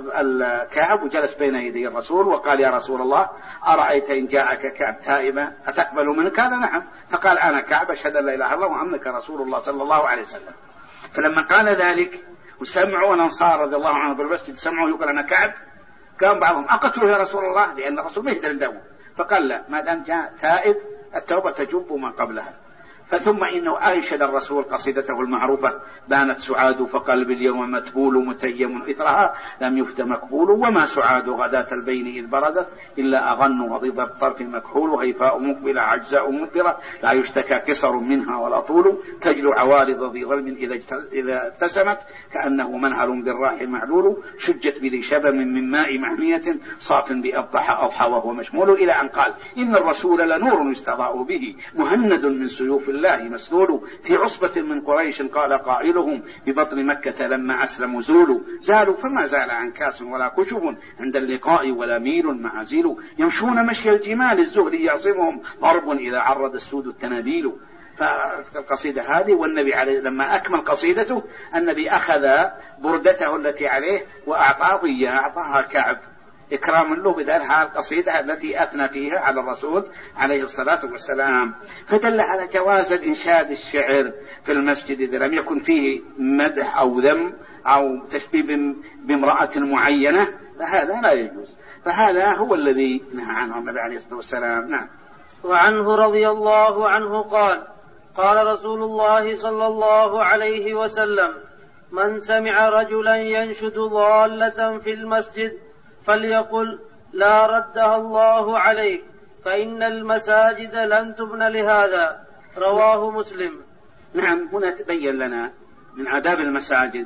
الكعب وجلس بين يدي الرسول وقال: يا رسول الله، أرأيت إن جاءك كعب تائبا أتقبل منه؟ قال: نعم. فقال: أنا كعب أشهد أن لا إله إلا الله وأنك رسول الله صلى الله عليه وسلم. فلما قال ذلك وسمعوا الأنصار رضي الله عنهم بالمسجد سمعوا يقول: أنا كعب، قام بعضهم: أقتله يا رسول الله، لأن الرسول بيهدر الدم. فقال: لا، ما دام جاء تائب التوبة تجب ما قبلها. فثم إنه أنشد الرسول قصيدته المعروفة: بانت سعاد فقلب اليوم متبول متيم إثرها لم يفت مقبول، وما سعاد غداة البين إذ بردت إلا أغن وضيض الطرف مكحول، هيفاء مقبلة عجزاء مدبرة لا يشتكى قصر منها ولا طول، تجلو عوارض ذي ظلم إذا ابتسمت كأنه منهل بالراح معلول، شجت بذي شبم من ماء محمية صاف بأبطح أضحى وهو مشمول، إلى أن قال: إن الرسول لنور يستضاء به مهند من سيوف الله مسلول، في عصبة من قريش قال قائلهم ببطن مكة لما أسلموا زالوا فما زال عنكاس ولا كشف عند اللقاء ولا ميل معازيل، يمشون مشي الجمال الزهري يعصمهم ضرب إذا عرض السود التنابيل. فالقصيدة هذه، والنبي عليه لما أكمل قصيدته النبي أخذ بردته التي عليه وأعطاه إياها، أعطاها كعب إكراما له بدلها القصيدة التي أثنى فيها على الرسول عليه الصلاة والسلام. فدل على جواز الإنشاد الشعر في المسجد إذا لم يكن فيه مدح أو ذم أو تشبيه بامرأة معينة، فهذا لا يجوز. فهذا هو الذي نهى عنه النبي عليه الصلاة والسلام. نعم. وعنه رضي الله عنه قال: قال رسول الله صلى الله عليه وسلم: من سمع رجلا ينشد ضالة في المسجد فليقل: لا ردها الله عليك، فإن المساجد لم تبن لهذا. رواه مسلم. نعم. هنا تبين لنا من آداب المساجد،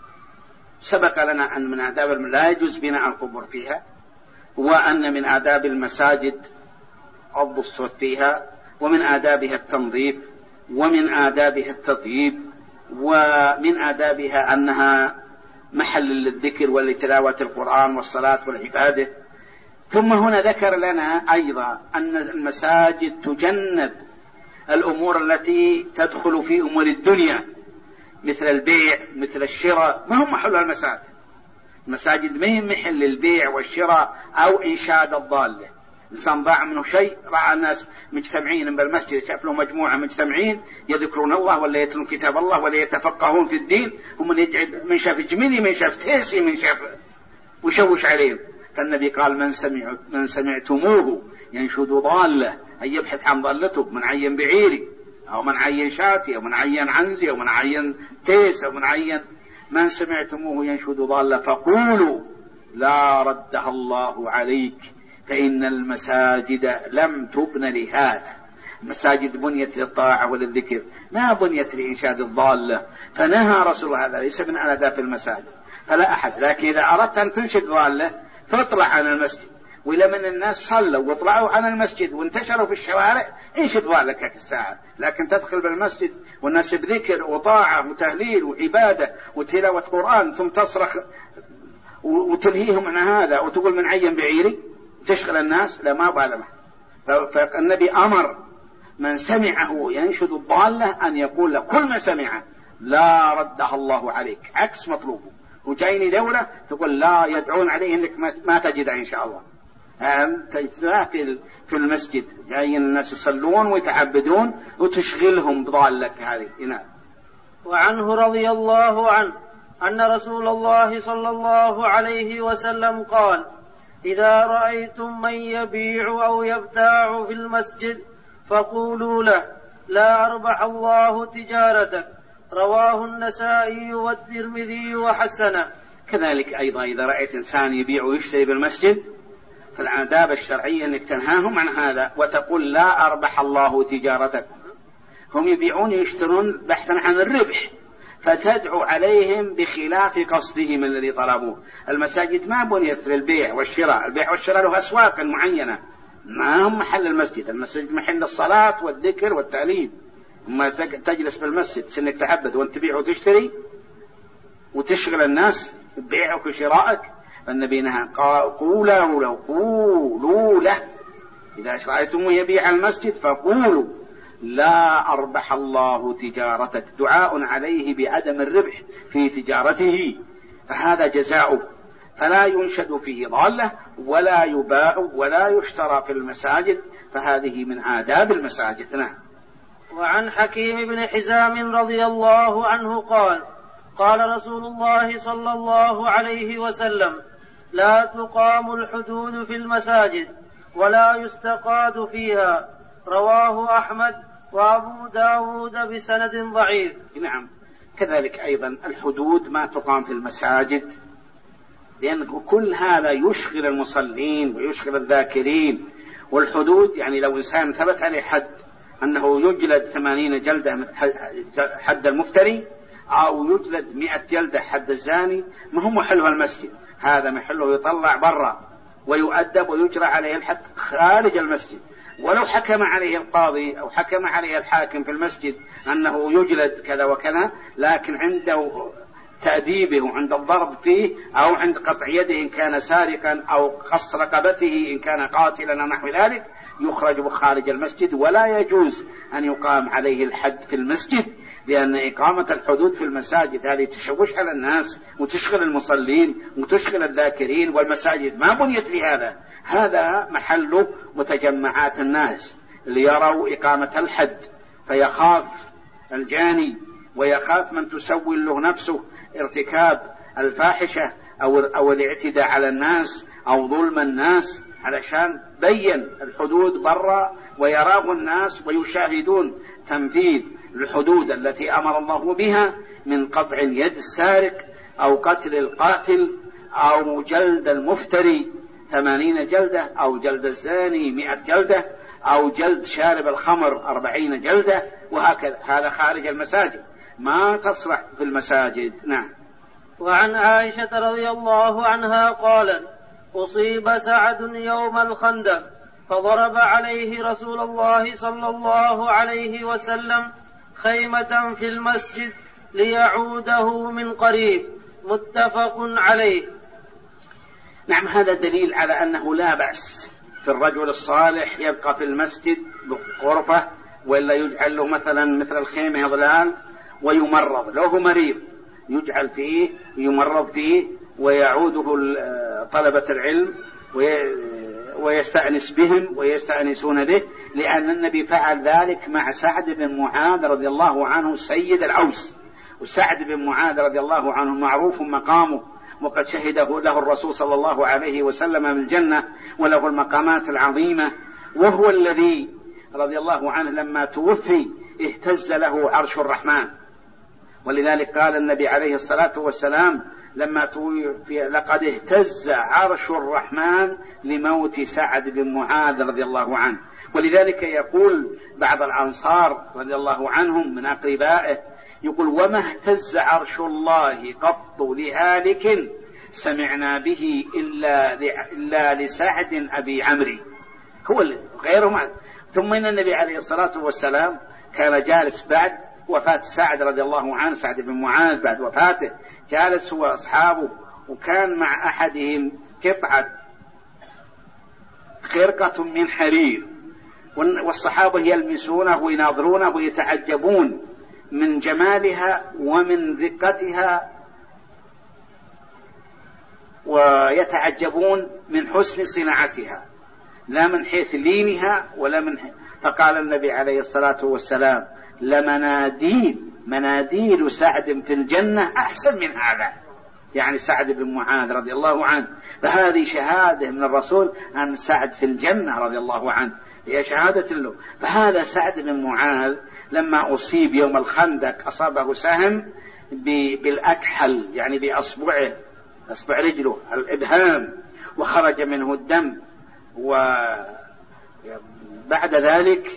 سبق لنا أن من آداب لا يجوز بناء القبور فيها، وأن من آداب المساجد غض الصوت فيها، ومن آدابها التنظيف، ومن آدابها التطييب، ومن آدابها أنها محل للذكر ولتلاوة القرآن والصلاة والعبادة. ثم هنا ذكر لنا أيضا أن المساجد تجنب الأمور التي تدخل في أمور الدنيا مثل البيع مثل الشراء، ما هم محل المساجد. المساجد ما هي محل البيع والشراء أو إنشاد الضالة. إنسان ضاع منه شيء، رأى الناس مجتمعين بالمسجد، شاف له مجموعة مجتمعين يذكرون الله ولا يتلون كتاب الله ولا يتفقهون في الدين، هم من يجعل من شاف جميلي من شاف تيسي من شاف وشوش عليهم. فالنبي قال: من سمعتموه ينشد ضالة، أي يبحث عن ضالته، من عين بعيري أو من عين شاتي أو من عين عنزي أو من عين تيس أو من عين، من سمعتموه ينشد ضالة فقولوا: لا ردها الله عليك، فإن المساجد لم تبن لهذا. المساجد بنيت للطاعة وللذكر، ما بنيت لإنشاد الضالة. فنهى رسول الله هذا، ليس من آداب المساجد. فلا أحد، لكن إذا أردت أن تنشد ضالة فاطلع عن المسجد، وإلى من الناس صلوا واطلعوا عن المسجد وانتشروا في الشوارع انشد ضالك الساعة. لكن تدخل بالمسجد والناس بذكر وطاعة وتهليل وعبادة وتلاوة قرآن ثم تصرخ وتلهيهم عن هذا وتقول من عين بعيري تشغل الناس، لا، ما ظالمه. فالنبي أمر من سمعه ينشد الضالة أن يقول له كل ما سمعه: لا ردها الله عليك، عكس مطلوبه. وجايني دولة تقول لا يدعون عليه انك ما تجد ان شاء الله. في المسجد جايين الناس يصلون ويتعبدون وتشغلهم بضالك هذه. وعنه رضي الله عنه أن رسول الله صلى الله عليه وسلم قال: إذا رأيتم من يبيع أو يبتاع في المسجد فقولوا له: لا أربح الله تجارتك. رواه النسائي والترمذي وحسنه. كذلك أيضا إذا رأيت إنسان يبيع ويشتري بالمسجد فالآداب الشرعية أنك تنهاهم عن هذا وتقول: لا أربح الله تجارتك. هم يبيعون ويشترون بحثا عن الربح، فتدعو عليهم بخلاف قصدهم الذي طلبوه. المساجد ما بنيت للبيع والشراء، البيع والشراء له أسواق معينة، ما هم محل المسجد. المسجد محل الصلاة والذكر والتعليم. ما تجلس بالمسجد سنك تعبد وانت تبيع وتشتري وتشغل الناس ببيعك وشرائك. فالنبي نهى، قولوا له إذا رأيتم يبيع المسجد فقولوا: لا أربح الله تجارتك، دعاء عليه بعدم الربح في تجارته، فهذا جزاؤه. فلا ينشد فيه ضالة ولا يباع ولا يشترى في المساجد، فهذه من آداب المساجد. وعن حكيم بن حزام رضي الله عنه قال: قال رسول الله صلى الله عليه وسلم: لا تقام الحدود في المساجد ولا يستقاد فيها. رواه أحمد وأبو داود بسند ضعيف. نعم. كذلك أيضا الحدود ما تقام في المساجد، لأن كل هذا يشغل المصلين ويشغل الذاكرين. والحدود يعني لو إنسان ثبت عليه حد أنه يجلد 80 جلدة حد المفتري أو يجلد 100 جلدة حد الزاني، ما هو محلها المسجد، هذا محله يطلع برا ويؤدب ويجرى عليه الحد خارج المسجد. ولو حكم عليه القاضي أو حكم عليه الحاكم في المسجد أنه يجلد كذا وكذا، لكن عنده تأديبه وعند الضرب فيه أو عند قطع يده إن كان سارقا أو قص رقبته إن كان قاتلا نحو ذلك، يخرج خارج المسجد، ولا يجوز أن يقام عليه الحد في المسجد، لأن إقامة الحدود في المساجد هذه تشوش على الناس وتشغل المصلين وتشغل الذاكرين، والمساجد ما بنيت لهذا. هذا محل متجمعات الناس ليروا إقامة الحد، فيخاف الجاني ويخاف من تسول له نفسه ارتكاب الفاحشة أو الاعتداء على الناس أو ظلم الناس، علشان بين الحدود برا ويراه الناس ويشاهدون تنفيذ الحدود التي أمر الله بها من قطع يد السارق أو قتل القاتل أو جلد المفتري 80 جلدة أو جلد الزاني 100 جلدة أو جلد شارب الخمر 40 جلدة، وهكذا. هذا خارج المساجد، ما تصلح في المساجد. نعم. وعن عائشة رضي الله عنها قالت: أصيب سعد يوم الخندق فضرب عليه رسول الله صلى الله عليه وسلم خيمة في المسجد ليعوده من قريب. متفق عليه. نعم، هذا دليل على أنه لا بأس في الرجل الصالح يبقى في المسجد بغرفة، وإلا يجعل له مثل الخيمة ظلال ويمرض، لو هو مريض يجعل فيه يمرض فيه ويعوده طلبة العلم ويستأنس بهم ويستأنسون به، لأن النبي فعل ذلك مع سعد بن معاذ رضي الله عنه سيد الأوس. وسعد بن معاذ رضي الله عنه معروف مقامه، وقد شهده له الرسول صلى الله عليه وسلم بالجنة وله المقامات العظيمة، وهو الذي رضي الله عنه لما توفي اهتز له عرش الرحمن. ولذلك قال النبي عليه الصلاة والسلام لما توفي: لقد اهتز عرش الرحمن لموت سعد بن معاذ رضي الله عنه. ولذلك يقول بعض الأنصار رضي الله عنهم من أقربائه، يقول: وما اهتز عرش الله قط لهالك سمعنا به إلا لسعد أبي عمري، هو غيره. ثم إن النبي عليه الصلاة والسلام كان جالس بعد وفاة سعد رضي الله عنه، سعد بن معاذ بعد وفاته جالس هو أصحابه، وكان مع أحدهم قطعة خرقة من حرير، والصحابة يلمسونه ويناظرونه ويتعجبون من جمالها ومن ذقتها، ويتعجبون من حسن صناعتها، لا من حيث لينها ولا من حيث. فقال النبي عليه الصلاة والسلام: مناديل سعد في الجنة أحسن من هذا، يعني سعد بن معاذ رضي الله عنه. فهذه شهادة من الرسول أن سعد في الجنة رضي الله عنه، هي شهادة له. فهذا سعد بن معاذ لما أصيب يوم الخندق أصابه سهم بالأكحل، يعني بأصبعه، أصبع رجله الإبهام، وخرج منه الدم. وبعد ذلك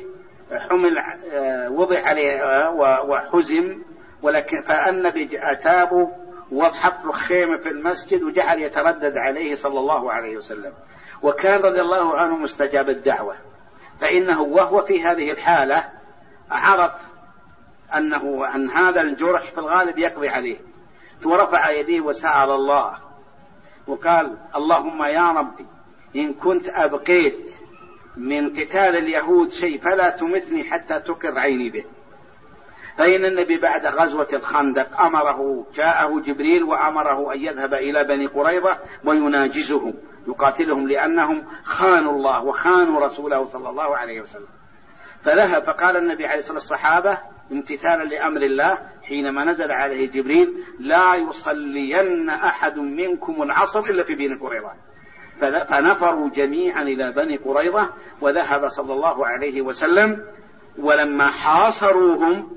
وضع عليه وحزم، ولكن فالنبي أتابه وضحف له خيمة في المسجد وجعل يتردد عليه صلى الله عليه وسلم. وكان رضي الله عنه مستجاب الدعوة، فإنه وهو في هذه الحالة عرف أن هذا الجرح في الغالب يقضي عليه، ورفع يديه وسأل الله وقال: اللهم يا ربي إن كنت أبقيت من قتال اليهود شيء فلا تمتني حتى تقر عيني به. فإن النبي بعد غزوة الخندق جاءه جبريل وأمره أن يذهب إلى بني قريظة ويناجزهم يقاتلهم، لأنهم خانوا الله وخانوا رسوله صلى الله عليه وسلم. فذهب، فقال النبي عليه الصلاة والسلام الصحابة امتثالا لأمر الله حينما نزل عليه جبريل: لا يصلين أحد منكم العصر إلا في بني قريظة. فنفروا جميعا إلى بني قريظة، وذهب صلى الله عليه وسلم، ولما حاصروهم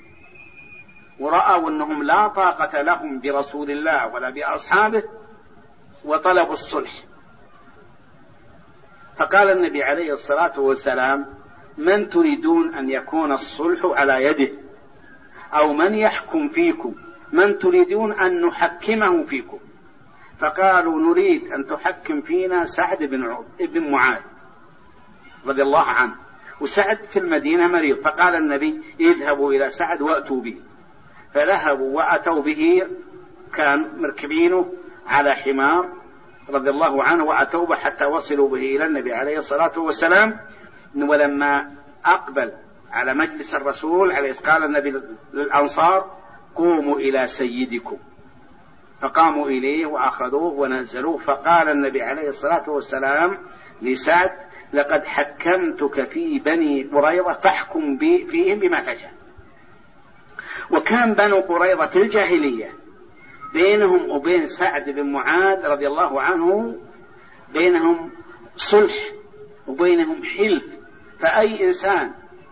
ورأوا أنهم لا طاقة لهم برسول الله ولا بأصحابه وطلبوا الصلح. فقال النبي عليه الصلاة والسلام: من تريدون أن يكون الصلح على يده، أو من يحكم فيكم؟ من تريدون أن نحكمه فيكم؟ فقالوا: نريد أن تحكم فينا سعد بن معاذ رضي الله عنه، وسعد في المدينة مريض. فقال النبي: اذهبوا إلى سعد وأتوا به. فذهبوا وأتوا به، كان مركبينه على حمار رضي الله عنه، وأتوا به حتى وصلوا به إلى النبي عليه الصلاة والسلام. ولما أقبل على مجلس الرسول عليه قال النبي للأنصار قوموا إلى سيدكم، فقاموا إليه وأخذوه ونزلوه. فقال النبي عليه الصلاة والسلام لسعد لقد حكمتك في بني قريظة فاحكم فيهم بما تشاء. وكان بنو قريظة في الجاهلية بينهم وبين سعد بن معاذ رضي الله عنه بينهم صلح وبينهم حلف، فأي إنسان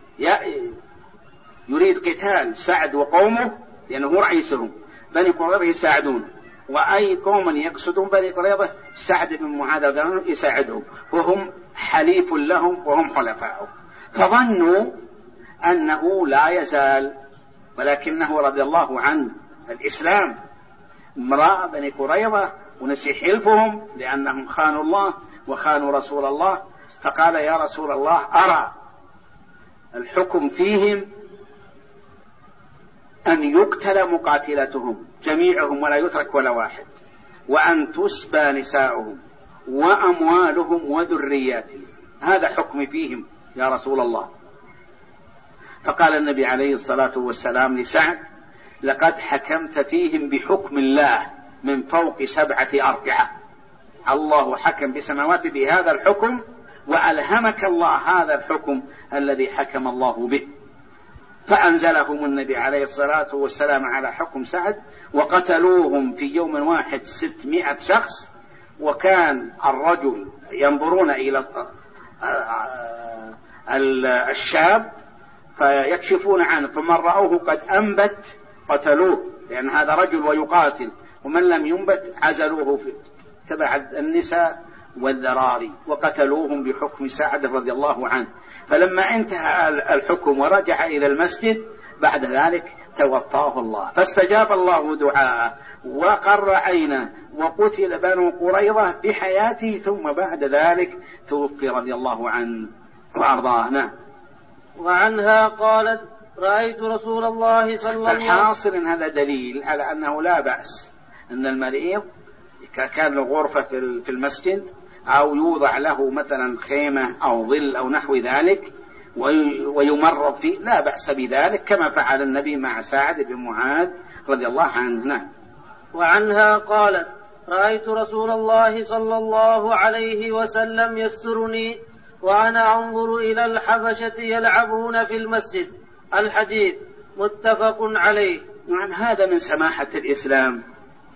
يريد قتال سعد وقومه لأنه رئيسهم بني قريظة يساعدون، وأي قوم يقصدون بني قريظة سعد بن معاذ رضي الله عنه يساعدهم، وهم حليف لهم وهم حلفاء. فظنوا أنه لا يزال، ولكنه رضي الله عنه الإسلام امرأ بني قريظة ونسي حلفهم لأنهم خانوا الله وخانوا رسول الله. فقال يا رسول الله أرى الحكم فيهم أن يقتل مقاتلتهم جميعهم ولا يترك ولا واحد، وأن تسبى نساؤهم وأموالهم وذرياتهم، هذا حكم فيهم يا رسول الله. فقال النبي عليه الصلاة والسلام لسعد لقد حكمت فيهم بحكم الله من فوق 7 أرجعة، الله حكم بسماوات بهذا الحكم وألهمك الله هذا الحكم الذي حكم الله به. فأنزلهم النبي عليه الصلاة والسلام على حكم سعد وقتلوهم في يوم واحد 600 شخص. وكان الرجل ينظرون إلى الشاب فيكشفون عنه، فمن رأوه قد أنبت قتلوه لأن هذا رجل ويقاتل، ومن لم ينبت عزلوه تبع النساء والذراري وقتلوهم بحكم سعد رضي الله عنه. فلما انتهى الحكم ورجع إلى المسجد بعد ذلك توفاه الله، فاستجاب الله دعاءه وقر عينه وقتل بنو قريظة بحياته، ثم بعد ذلك توفي رضي الله عنه وأرضاه. نعم. وعنها قالت رأيت رسول الله صلى الله عليه وسلم. الحاصل إن هذا دليل على أنه لا بأس أن المريض كان له غرفة في المسجد أو يوضع له مثلا خيمة أو ظل أو نحو ذلك ويمرض فيه، لا بأس بذلك كما فعل النبي مع سعد بن معاذ رضي الله عنه. نعم. وعنها قالت رأيت رسول الله صلى الله عليه وسلم يسترني وأنا أنظر إلى الحبشة يلعبون في المسجد. الحديث متفق عليه. نعم، هذا من سماحة الإسلام،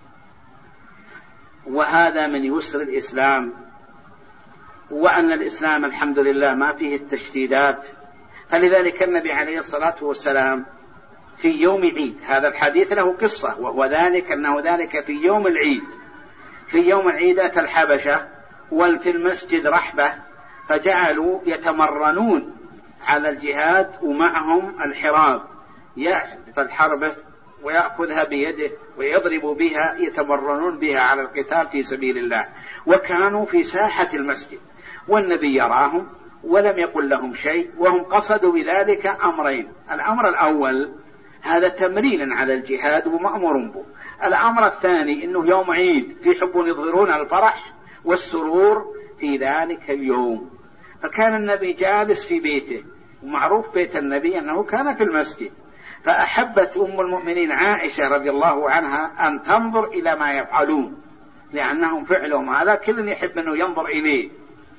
وهذا من يسر الإسلام، وأن الإسلام الحمد لله ما فيه التشديدات. فلذلك النبي عليه الصلاة والسلام في يوم عيد، هذا الحديث له قصة، وهو ذلك أنه ذلك في يوم العيد، في يوم العيد أتى الحبشة وفي المسجد رحبة، فجعلوا يتمرنون على الجهاد ومعهم الحراب، يأخذ الحربة ويأخذها بيده ويضرب بها، يتمرنون بها على القتال في سبيل الله. وكانوا في ساحة المسجد والنبي يراهم ولم يقل لهم شيء، وهم قصدوا بذلك أمرين. الأمر الأول هذا تمرين على الجهاد ومأمور به. الأمر الثاني أنه يوم عيد يحبون يظهرون الفرح والسرور في ذلك اليوم. فكان النبي جالس في بيته، ومعروف بيت النبي أنه كان في المسجد، فأحبت أم المؤمنين عائشة رضي الله عنها أن تنظر إلى ما يفعلون، لأنهم فعلهم هذا كل يحب أنه ينظر إليه،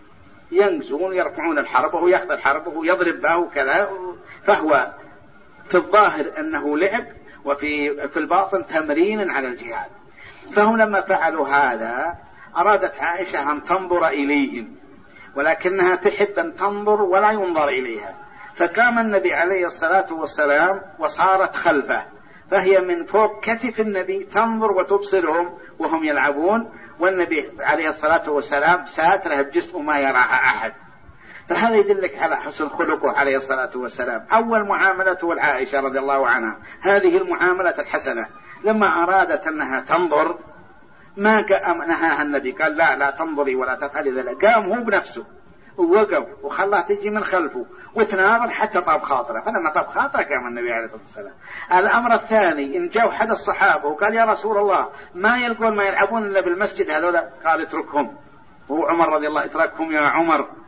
ينزون يرفعون الحرب وهو يأخذ الحرب وهو يضرب به كذا، فهو في الظاهر أنه لعب وفي الباطن تمرين على الجهاد. فهم لما فعلوا هذا أرادت عائشة أن تنظر إليهم، ولكنها تحب أن تنظر ولا ينظر إليها، فقام النبي عليه الصلاة والسلام وصارت خلفه، فهي من فوق كتف النبي تنظر وتبصرهم وهم يلعبون، والنبي عليه الصلاة والسلام ساتره بجسمه ما يراها أحد. فهذا يدلك على حسن خلقه عليه الصلاة والسلام. أول معاملته العائشة رضي الله عنها هذه المعاملة الحسنة، لما أرادت أنها تنظر ما نهاها النبي، قال لا تنظري ولا تفعلي ذلك، قام هو بنفسه ووقف وخلاها تجي من خلفه وتناظر حتى طاب خاطره، فلما طاب خاطره قام النبي عليه الصلاة والسلام. الأمر الثاني إن جاء أحد الصحابة وقال يا رسول الله ما يلقون ما يلعبون إلا بالمسجد هذولا، قال اتركهم، هو عمر رضي الله اتركهم يا عمر،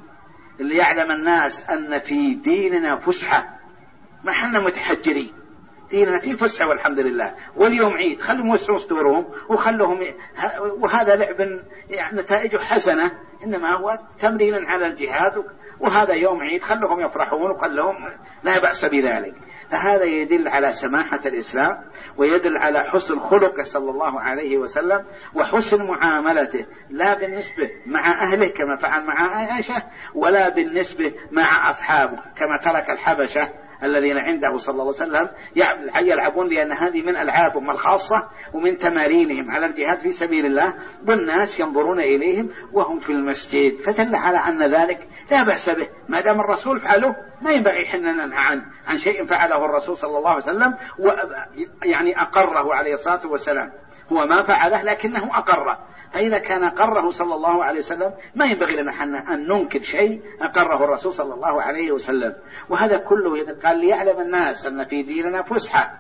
اللي يعلم الناس أن في ديننا فسحة، ما حنا متحجرين، ديننا فيه فسحة والحمد لله، واليوم عيد، خلهم يوسعوا صدورهم وخلهم، وهذا لعب يعني نتائجه حسنة، إنما هو تمرين على الجهاد، وهذا يوم عيد خلهم يفرحون وخلهم لا بأس بذلك. فهذا يدل على سماحة الإسلام، ويدل على حسن خلقه صلى الله عليه وسلم، وحسن معاملته، لا بالنسبة مع أهله كما فعل مع عائشة، ولا بالنسبة مع أصحابه كما ترك الحبشة الذين عنده صلى الله عليه وسلم يلعبون، لأن هذه من ألعابهم الخاصة ومن تمارينهم على الجهاد في سبيل الله، والناس ينظرون إليهم وهم في المسجد، فدل على أن ذلك لا بأس به، ما دام الرسول فعله ما ينبغي حنا ننهى عن شيء فعله الرسول صلى الله عليه وسلم، يعني أقره عليه الصلاة والسلام، هو ما فعله لكنه أقره، فإذا كان أقره صلى الله عليه وسلم ما ينبغي لنا حنا أن ننكر شيء أقره الرسول صلى الله عليه وسلم. وهذا كله قال ليعلم الناس أن في ديننا فسحة،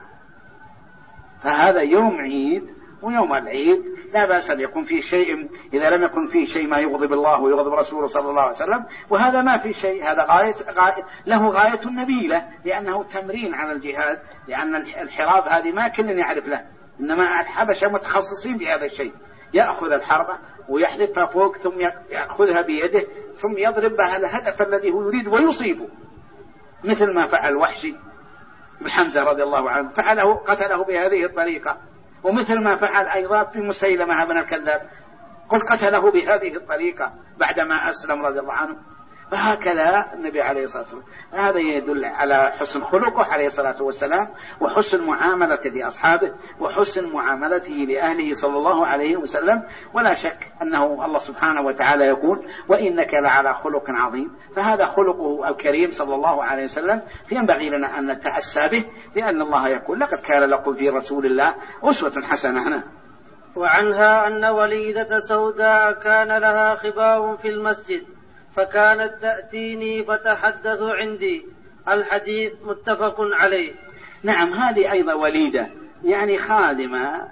فهذا يوم عيد، ويوم العيد لا بأس أن يكون فيه شيء، إذا لم يكن فيه شيء ما يغضب الله ويغضب رسوله صلى الله عليه وسلم، وهذا ما في شيء، هذا له غاية نبيلة، لأنه تمرين على الجهاد، لأن الحراب هذه ما كل يعرف له، إنما الحبشة متخصصين في هذا الشيء، يأخذ الحربة ويحذفها فوق ثم يأخذها بيده ثم يضرب بها الهدف الذي هو يريد ويصيبه، مثل ما فعل وحشي بحمزة رضي الله عنه، قتله بهذه الطريقة، ومثل ما فعل أيضا في مسيلمة بن الكذاب، قتله بهذه الطريقة بعدما أسلم رضي الله عنه. فهكذا النبي عليه الصلاة والسلام، هذا يدل على حسن خلقه عليه الصلاة والسلام، وحسن معاملته لأصحابه، وحسن معاملته لأهله صلى الله عليه وسلم. ولا شك أنه الله سبحانه وتعالى يقول وإنك لعلى خلق عظيم، فهذا خلقه الكريم صلى الله عليه وسلم، فينبغي لنا أن نتأسى به، لأن الله يقول لقد كان لكم في رسول الله أسوة حسنة هنا. وعنها أن وليدة سوداء كان لها خباء في المسجد، فكانت تأتيني فتحدث عندي. الحديث متفق عليه. نعم، هذه أيضا وليدة، يعني خادمة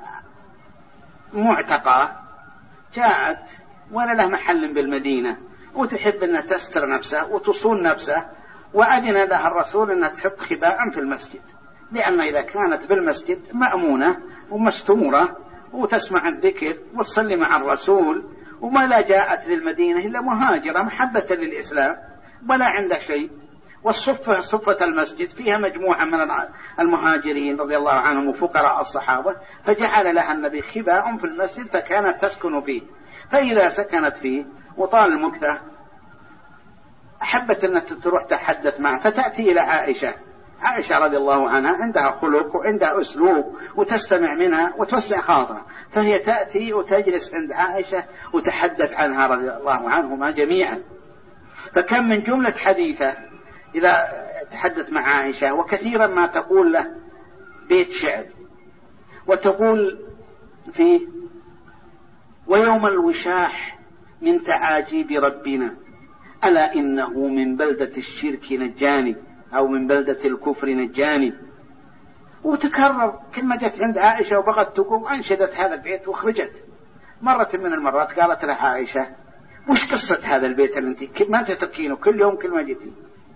معتقة، جاءت ولا له محل بالمدينة، وتحب أن تستر نفسها وتصون نفسها، وأذن لها الرسول أن تحط خباء في المسجد، لأن إذا كانت بالمسجد مأمونة ومستورة وتسمع الذكر وتصلي مع الرسول، وما لا جاءت للمدينة إلا مهاجرة محبة للإسلام ولا عندها شيء، صفة المسجد فيها مجموعة من المهاجرين رضي الله عنهم وفقراء الصحابة، فجعل لها النبي خباء في المسجد فكانت تسكن فيه. فإذا سكنت فيه وطال المكثة أحبت أن تروح تحدث معه، فتأتي إلى عائشة رضي الله عنها، عندها خلق وعندها أسلوب وتستمع منها وتوسع خاطرها، فهي تأتي وتجلس عند عائشة وتحدث عنها رضي الله عنهما جميعا. فكم من جملة حديثة إذا تحدث مع عائشة، وكثيرا ما تقول له بيت شعر، وتقول فيه ويوم الوشاح من تعاجيب ربنا ألا إنه من بلدة الشرك نجاني، أو من بلدة الكفر نجاني. وتكرر كل ما جت عند عائشة وبغت تقوم أنشدت هذا البيت وخرجت. مرة من المرات قالت لها عائشة وش قصة هذا البيت اللي ما أنت تبكينه كل يوم كل ما جتي؟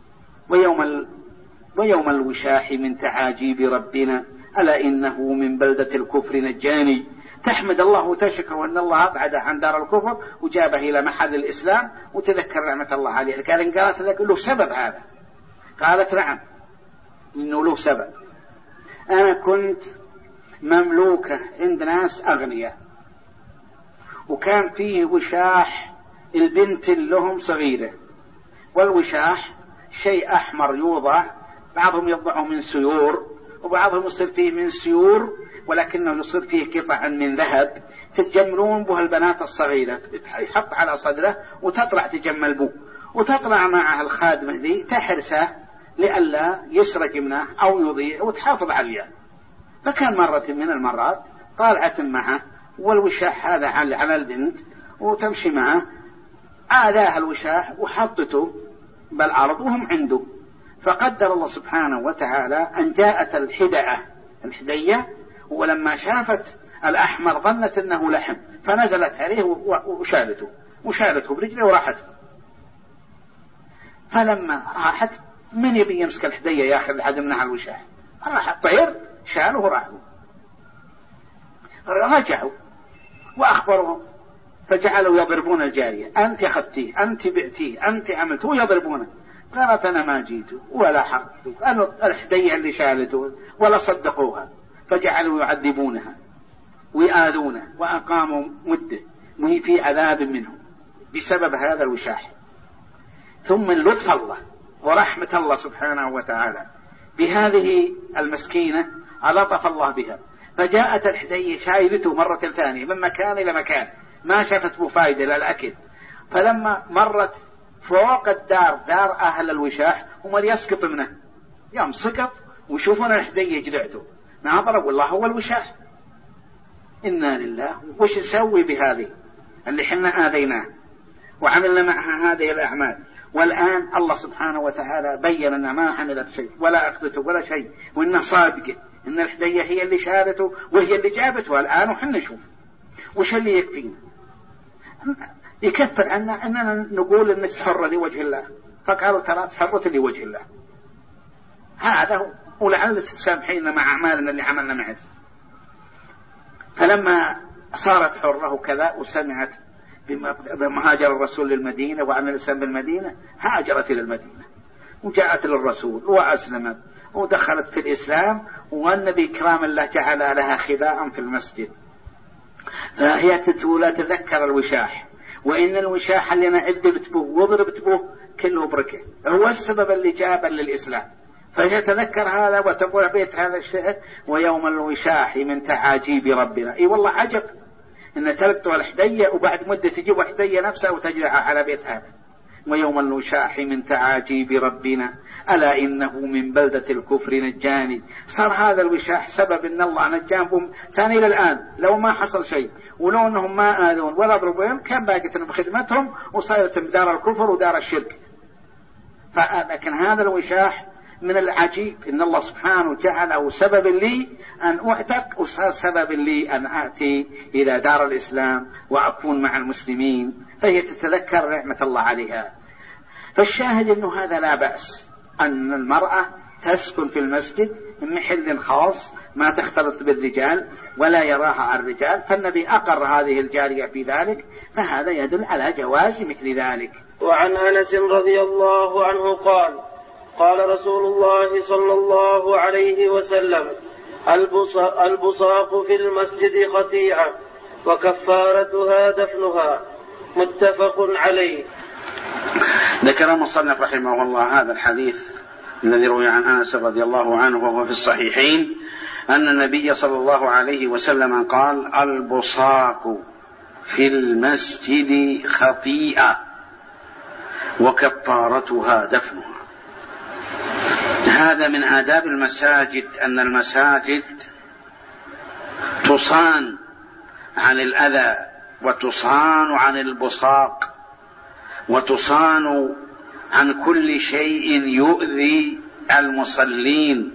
ويوم الوشاح من تعاجيب ربنا ألا إنه من بلدة الكفر نجاني. تحمد الله وتشكر أن الله أبعد عن دار الكفر وجابه إلى محل الإسلام، وتذكر نعمة الله عليه. قالت لك له سبب هذا؟ قالت نعم، إنه له سبب. أنا كنت مملوكة عند ناس أغنياء، وكان فيه وشاح البنت لهم صغيرة، والوشاح شيء أحمر يوضع، بعضهم يضعه من سيور وبعضهم يصير فيه من سيور، ولكنه يصير فيه قطع من ذهب تتجملون به البنات الصغيرة، يحط على صدره وتطلع تجمل به، وتطلع معها الخادمة ذي تحرسه لئلا يسرق منه أو يضيع وتحافظ عليه. فكان مرة من المرات طالعت معه والوشاح هذا على البنت وتمشي معه، آذاها الوشاح وحطته بالأرض وهم عنده. فقدر الله سبحانه وتعالى أن جاءت الحدية، ولما شافت الأحمر ظنت أنه لحم، فنزلت عليه وشالته برجله وراحت. فلما راحت من يبي يمسك الحدية ياخذ لحد منها الوشاح، راح طير شاله وراحوا. رجعوا وأخبرهم فجعلوا يضربون الجارية، أنت أخذتيه، أنت بعتيه، أنت عملته، ويضربونه. قالت أنا ما جيت ولا حرقته، أنا الحدية اللي شالته، ولا صدقوها. فجعلوا يعذبونها ويآذونه وأقاموا مدة في عذاب منهم بسبب هذا الوشاح. ثم لطف الله ورحمة الله سبحانه وتعالى بهذه المسكينة لطف الله بها، فجاءت الحدية شايلته مرة ثانية من مكان إلى مكان، ما شافت بفايدة للأكل. فلما مرت فوق الدار، دار أهل الوشاح، وما يسقط منه، يوم سقط ويشوفون الحدية جذعته ناظرة والله هو الوشاح. إنا لله، وش نسوي بهذه اللي حنا آذيناه وعملنا معها هذه الأعمال؟ والآن الله سبحانه وتعالى بيّن أنها ما حملت شيء ولا أخذته ولا شيء، وإنها صادقة، إن الحدية هي اللي شالته وهي اللي جابته الآن، وحنا نشوف وش اللي يكفينا. يكفر عنا أننا نقول الناس حرة لوجه الله، فقالوا ترى حرة لوجه الله، هذا هو، ولعل تسامحينا مع أعمالنا اللي عملنا معه. فلما صارت حرة وكذا وسمعت بمهاجر الرسول للمدينة وعمل الإسلام بالمدينة، هاجرت إلى المدينة وجاءت للرسول وأسلمت ودخلت في الإسلام، والنبي كرام الله جعل لها خباء في المسجد. فهي تتذكر الوشاح، وإن الوشاح اللي أنا عذبت به وضربت به كله بركة، هو السبب اللي جاب للإسلام. فهي تذكر هذا وتقول بيت هذا الشعر: ويوم الوشاح من تعاجيب ربنا. اي والله عجب ان تلقتها الحدية وبعد مدة تجيب الحدية نفسها وتجرعها على بيت هذا. ويوم الوشاح من تعاجيب ربنا ألا إنه من بلدة الكفر نجاني. صار هذا الوشاح سبب إن الله نجاهم ثاني إلى الآن. لو ما حصل شيء ولو أنهم ما آذون ولا ضربوهم كان باقتهم بخدمتهم وصارت دار الكفر ودار الشرك. لكن هذا الوشاح من العجيب إن الله سبحانه جعله سبب لي أن أعتق، وصار سبب لي أن آتي إلى دار الإسلام وأكون مع المسلمين. فهي تتذكر نعمة الله عليها. فالشاهد أنه هذا لا بأس أن المرأة تسكن في المسجد من محل خاص ما تختلط بالرجال ولا يراها الرجال، فالنبي أقر هذه الجارية في ذلك، فهذا يدل على جواز مثل ذلك. وعن أنس رضي الله عنه قال: قال رسول الله صلى الله عليه وسلم: البصاق في المسجد خطيئة وكفارتها دفنها. متفق عليه. ذكر المصنف رحمه الله هذا الحديث الذي روي عن أنس رضي الله عنه وهو في الصحيحين أن النبي صلى الله عليه وسلم قال: البصاق في المسجد خطيئة وكفارتها دفنها. هذا من آداب المساجد، أن المساجد تصان عن الأذى وتصان عن البصاق وتصان عن كل شيء يؤذي المصلين.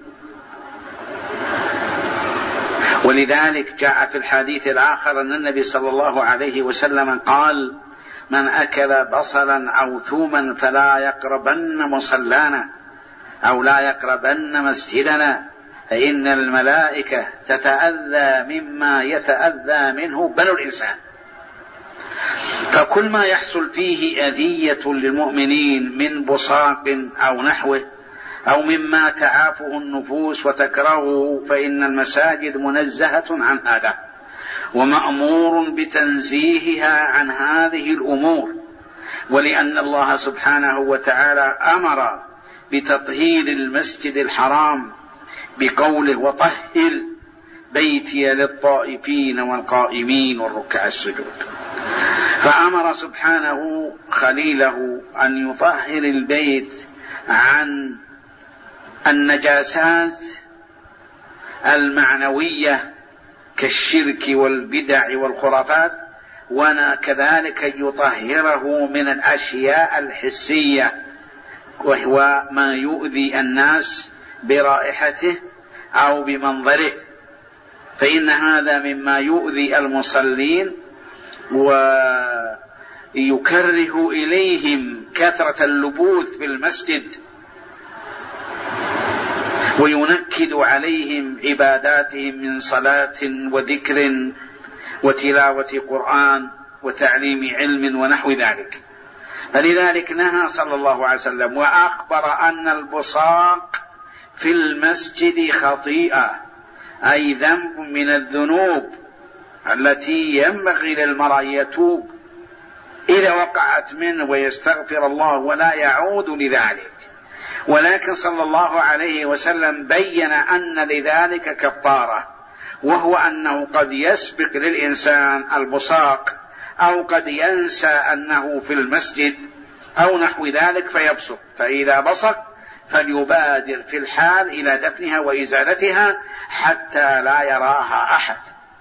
ولذلك جاء في الحديث الآخر أن النبي صلى الله عليه وسلم قال: من أكل بصلا أو ثوما فلا يقربن مصلانا أو لا يقربن مسجدنا فإن الملائكة تتأذى مما يتأذى منه بنو الإنسان. فكل ما يحصل فيه أذية للمؤمنين من بصاق أو نحوه أو مما تعافه النفوس وتكرهه فإن المساجد منزهة عن هذا ومأمور بتنزيهها عن هذه الأمور. ولأن الله سبحانه وتعالى أمر بتطهير المسجد الحرام بقوله: وطهر بيتي للطائفين والقائمين والركع السجود. فأمر سبحانه خليله أن يطهر البيت عن النجاسات المعنوية كالشرك والبدع والخرافات، وكذلك يطهره من الأشياء الحسية وهو ما يؤذي الناس برائحته أو بمنظره، فإن هذا مما يؤذي المصلين ويؤذي يكره إليهم كثرة اللبوث في المسجد وينكد عليهم عباداتهم من صلاة وذكر وتلاوة قرآن وتعليم علم ونحو ذلك. فلذلك نهى صلى الله عليه وسلم وأخبر أن البصاق في المسجد خطيئة، أي ذنب من الذنوب التي ينبغي للمرء يتوب إذا وقعت منه ويستغفر الله ولا يعود لذلك. ولكن صلى الله عليه وسلم بين أن لذلك كفارة، وهو أنه قد يسبق للإنسان البصاق أو قد ينسى أنه في المسجد أو نحو ذلك فيبصق، فإذا بصق فليبادر في الحال إلى دفنها وإزالتها حتى لا يراها أحد.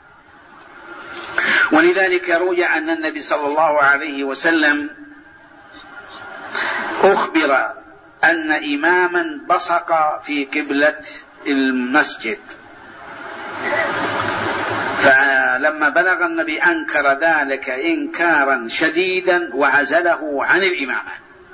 ولذلك روي أن النبي صلى الله عليه وسلم أخبر أن إماما بصق في قبلة المسجد، فلما بلغ النبي أنكر ذلك إنكارا شديدا وعزله عن الإمامة.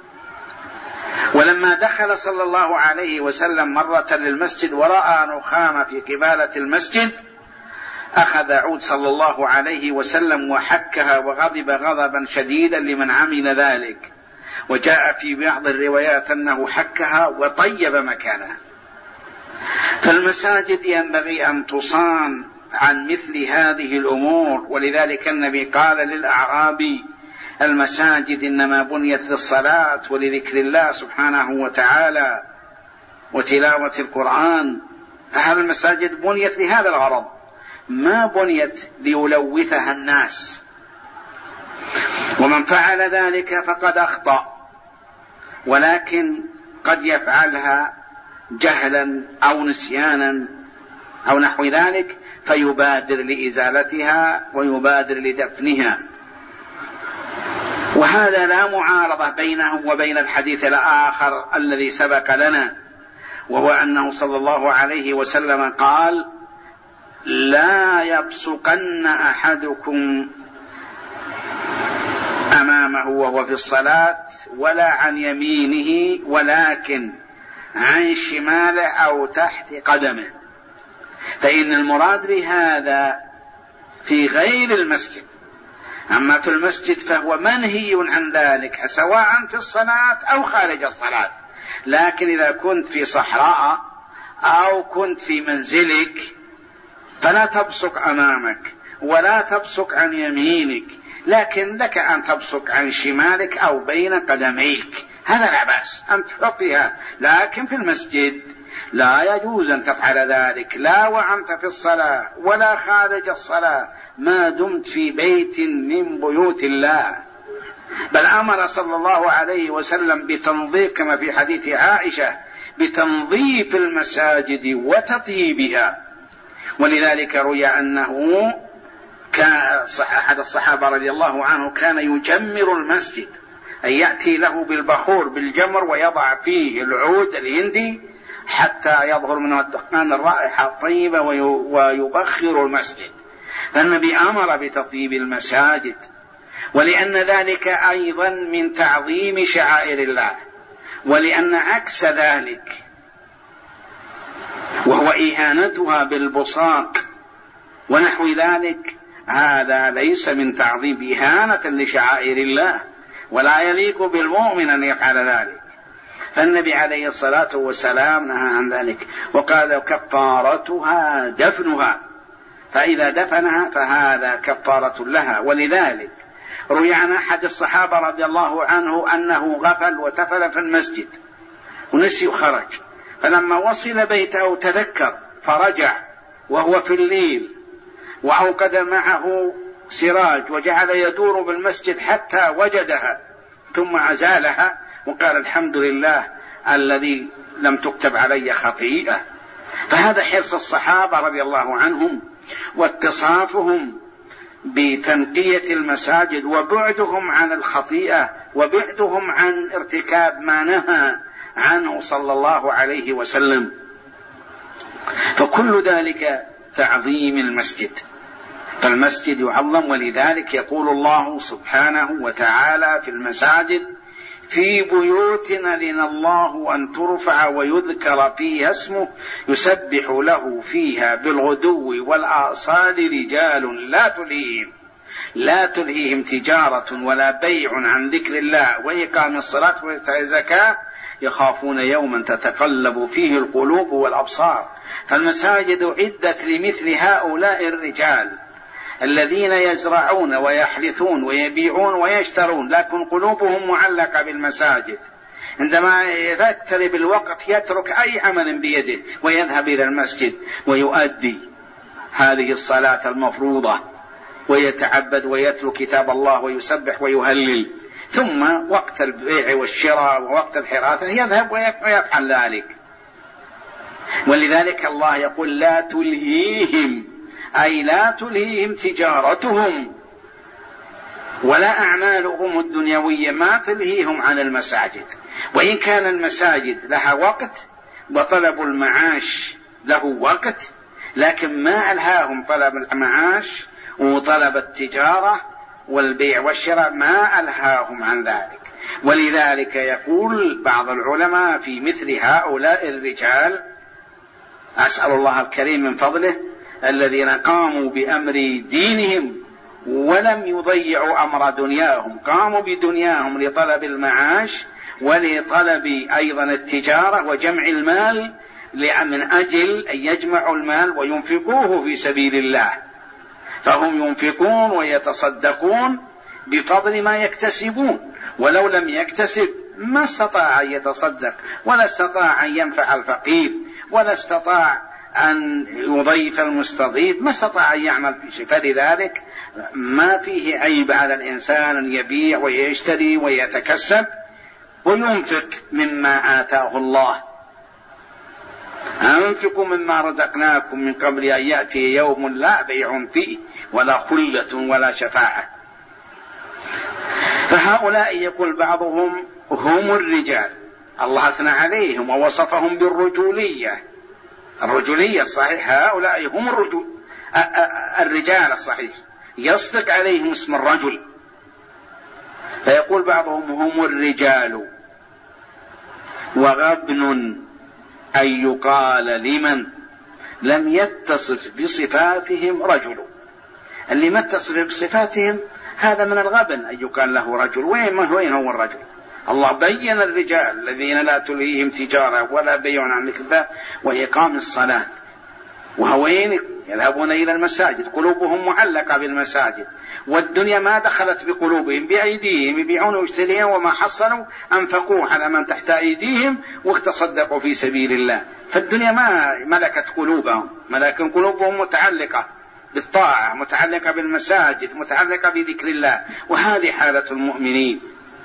ولما دخل صلى الله عليه وسلم مرة للمسجد ورأى نخامة في قبالة المسجد أخذ عود صلى الله عليه وسلم وحكها وغضب غضبا شديدا لمن عمل ذلك، وجاء في بعض الروايات أنه حكها وطيب مكانها. فالمساجد ينبغي أن تصان عن مثل هذه الأمور، ولذلك النبي قال للأعرابي: المساجد إنما بنيت للصلاة ولذكر الله سبحانه وتعالى وتلاوة القرآن، فهذه المساجد بنيت لهذا الغرض، ما بنيت ليلوثها الناس. ومن فعل ذلك فقد أخطأ، ولكن قد يفعلها جهلا أو نسيانا أو نحو ذلك فيبادر لإزالتها ويبادر لدفنها. وهذا لا معارضة بينهم وبين الحديث الآخر الذي سبق لنا، وهو أنه صلى الله عليه وسلم قال: لا يبصقن أحدكم أمامه وهو في الصلاة ولا عن يمينه ولكن عن شماله أو تحت قدمه. فإن المراد بهذا في غير المسجد، أما في المسجد فهو منهي عن ذلك سواء في الصلاة أو خارج الصلاة. لكن إذا كنت في صحراء أو كنت في منزلك فلا تبصق أمامك ولا تبصق عن يمينك، لكن لك أن تبصق عن شمالك أو بين قدميك، هذا لا بأس أن تحطها. لكن في المسجد لا يجوز أن تفعل ذلك، لا وأنت في الصلاة ولا خارج الصلاة، ما دمت في بيت من بيوت الله. بل أمر صلى الله عليه وسلم بتنظيف، كما في حديث عائشة، بتنظيف المساجد وتطيبها. ولذلك روي أنه كان أحد الصحابة رضي الله عنه كان يجمر المسجد، أي يأتي له بالبخور بالجمر ويضع فيه العود الهندي حتى يظهر منه الدخان الرائحة الطيبة ويبخر المسجد. فالنبي أمر بتطيب المساجد، ولأن ذلك أيضا من تعظيم شعائر الله، ولأن عكس ذلك وهو إهانتها بالبصاق ونحو ذلك هذا ليس من تعظيم، إهانة لشعائر الله، ولا يليق بالمؤمن أن يفعل ذلك. فالنبي عليه الصلاة والسلام نهى عن ذلك وقال: كفارتها دفنها، فإذا دفنها فهذا كفارة لها. ولذلك روي عن أحد الصحابة رضي الله عنه أنه غفل وتفل في المسجد ونسي وخرج، فلما وصل بيته تذكر فرجع وهو في الليل وأوقد معه سراج وجعل يدور بالمسجد حتى وجدها ثم عزالها وقال: الحمد لله الذي لم تكتب علي خطيئة. فهذا حرص الصحابة رضي الله عنهم واتصافهم بتنقية المساجد وبعدهم عن الخطيئة وبعدهم عن ارتكاب ما نهى عنه صلى الله عليه وسلم. فكل ذلك تعظيم المسجد. فالمسجد يعظم. ولذلك يقول الله سبحانه وتعالى في المساجد: في بيوت أذن الله أن ترفع ويذكر فيها اسمه يسبح له فيها بالغدو والآصال رجال لا تلهيهم تجارة ولا بيع عن ذكر الله وإقام الصلاة وإيتاء الزكاة يخافون يوما تتقلب فيه القلوب والأبصار. فالمساجد عدت لمثل هؤلاء الرجال الذين يزرعون ويحرثون ويبيعون ويشترون، لكن قلوبهم معلقة بالمساجد. عندما يقترب الوقت يترك أي عمل بيده ويذهب إلى المسجد ويؤدي هذه الصلاة المفروضة ويتعبد ويتلو كتاب الله ويسبح ويهلل، ثم وقت البيع والشراء ووقت الحراثة يذهب ويفعل ذلك. ولذلك الله يقول: لا تلهيهم، أي لا تلهيهم تجارتهم ولا أعمالهم الدنيوية، ما تلهيهم عن المساجد. وإن كان المساجد لها وقت وطلب المعاش له وقت، لكن ما ألهاهم طلب المعاش وطلب التجارة والبيع والشراء، ما ألهاهم عن ذلك. ولذلك يقول بعض العلماء في مثل هؤلاء الرجال: أسأل الله الكريم من فضله الذين قاموا بأمر دينهم ولم يضيعوا أمر دنياهم، قاموا بدنياهم لطلب المعاش ولطلب أيضا التجارة وجمع المال، من أجل أن يجمعوا المال وينفقوه في سبيل الله. فهم ينفقون ويتصدقون بفضل ما يكتسبون، ولو لم يكتسب ما استطاع أن يتصدق ولا استطاع أن ينفع الفقير ولا استطاع أن يضيف المستضيف، ما استطاع أن يعمل في شيء. فلذلك ما فيه عيب على الإنسان أن يبيع ويشتري ويتكسب وينفق مما آتاه الله. أنفقوا مما رزقناكم من قبل أن يأتي يوم لا بيع فيه ولا خلة ولا شفاعة. فهؤلاء يقول بعضهم هم الرجال، الله أثنى عليهم ووصفهم بالرجولية، الرجولية الصحيح، هؤلاء هم الرجال الصحيح، يصدق عليهم اسم الرجل. فيقول بعضهم هم الرجال وغبن أن يقال لمن لم يتصف بصفاتهم رجل. اللي ما اتصف بصفاتهم هذا من الغبن أن يقال له رجل. وين هو الرجل؟ الله بين الرجال الذين لا تلهيهم تجارة ولا بيع عن ذكر الله وإقام الصلاة، وهوين يذهبون إلى المساجد، قلوبهم معلقة بالمساجد، والدنيا ما دخلت بقلوبهم، بأيديهم يبيعون ويشترون وما حصلوا أنفقوه على من تحت أيديهم واتصدقوا في سبيل الله. فالدنيا ما ملكت قلوبهم، ولكن قلوبهم متعلقة بالطاعة، متعلقة بالمساجد، متعلقة بذكر الله، وهذه حالة المؤمنين.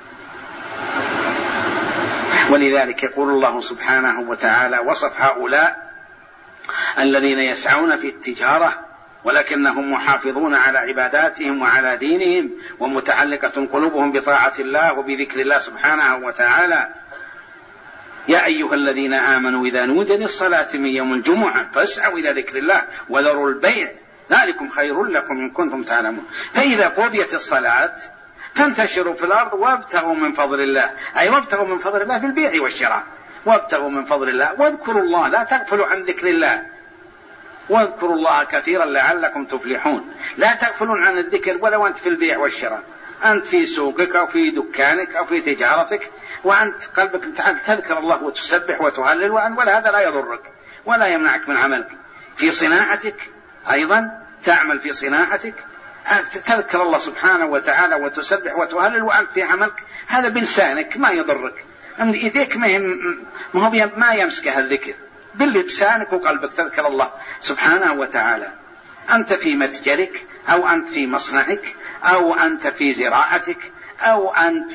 ولذلك يقول الله سبحانه وتعالى وصف هؤلاء الذين يسعون في التجارة ولكنهم محافظون على عباداتهم وعلى دينهم ومتعلقة قلوبهم بطاعة الله وبذكر الله سبحانه وتعالى: يا أيها الذين آمنوا إذا نودي للصلاة من يوم الجمعة فاسعوا إلى ذكر الله وذروا البيع ذلكم خير لكم إن كنتم تعلمون. فإذا قضيت الصلاة فانتشروا في الأرض وابتغوا من فضل الله، أي وابتغوا من فضل الله في البيع والشراء، وابتغوا من فضل الله واذكروا الله، لا تغفلوا عن ذكر الله، واذكروا الله كثيرا لعلكم تفلحون. لا تغفلون عن الذكر ولو أنت في البيع والشراء، أنت في سوقك أو في دكانك أو في تجارتك وأنت قلبك تذكر الله وتسبح وتهلل، ولا هذا لا يضرك ولا يمنعك من عملك. في صناعتك أيضا تعمل في صناعتك تذكر الله سبحانه وتعالى وتسبح وتهلل وأنت في عملك، هذا بلسانك ما يضرك، إيديك ما يمسكها الذكر، بلسانك وقلبك تذكر الله سبحانه وتعالى. أنت في متجرك أو أنت في مصنعك أو أنت في زراعتك أو أنت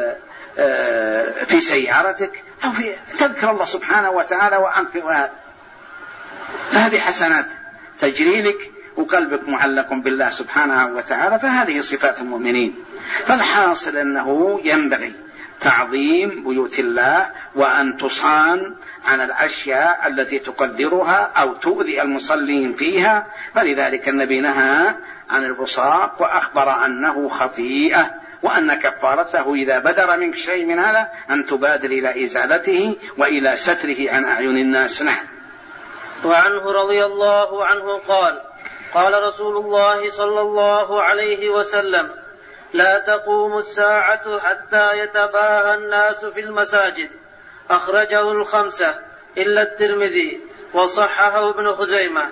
في سيارتك أو تذكر الله سبحانه وتعالى وأنت في فهذه حسنات تجري لك وقلبك معلق بالله سبحانه وتعالى. فهذه صفات المؤمنين. فالحاصل أنه ينبغي تعظيم بيوت الله وأن تصان عن الأشياء التي تقدرها أو تؤذي المصلين فيها. فلذلك النبي نهى عن البصاق وأخبر أنه خطيئة، وأن كفارته إذا بدر منك شيء من هذا أن تبادر إلى إزالته وإلى ستره عن أعين الناس. نعم. وعنه رضي الله عنه قال: قال رسول الله صلى الله عليه وسلم: لا تقوم الساعة حتى يتباهى الناس في المساجد. أخرجه الخمسة إلا الترمذي وصححه ابن خزيمة.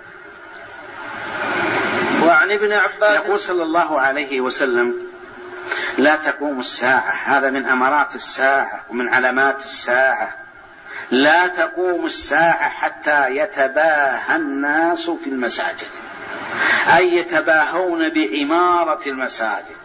وعن ابن عباس يقول صلى الله عليه وسلم: لا تقوم الساعة، هذا من أمارات الساعة ومن علامات الساعة. لا تقوم الساعة حتى يتباهى الناس في المساجد، أي يتباهون بعمارة المساجد،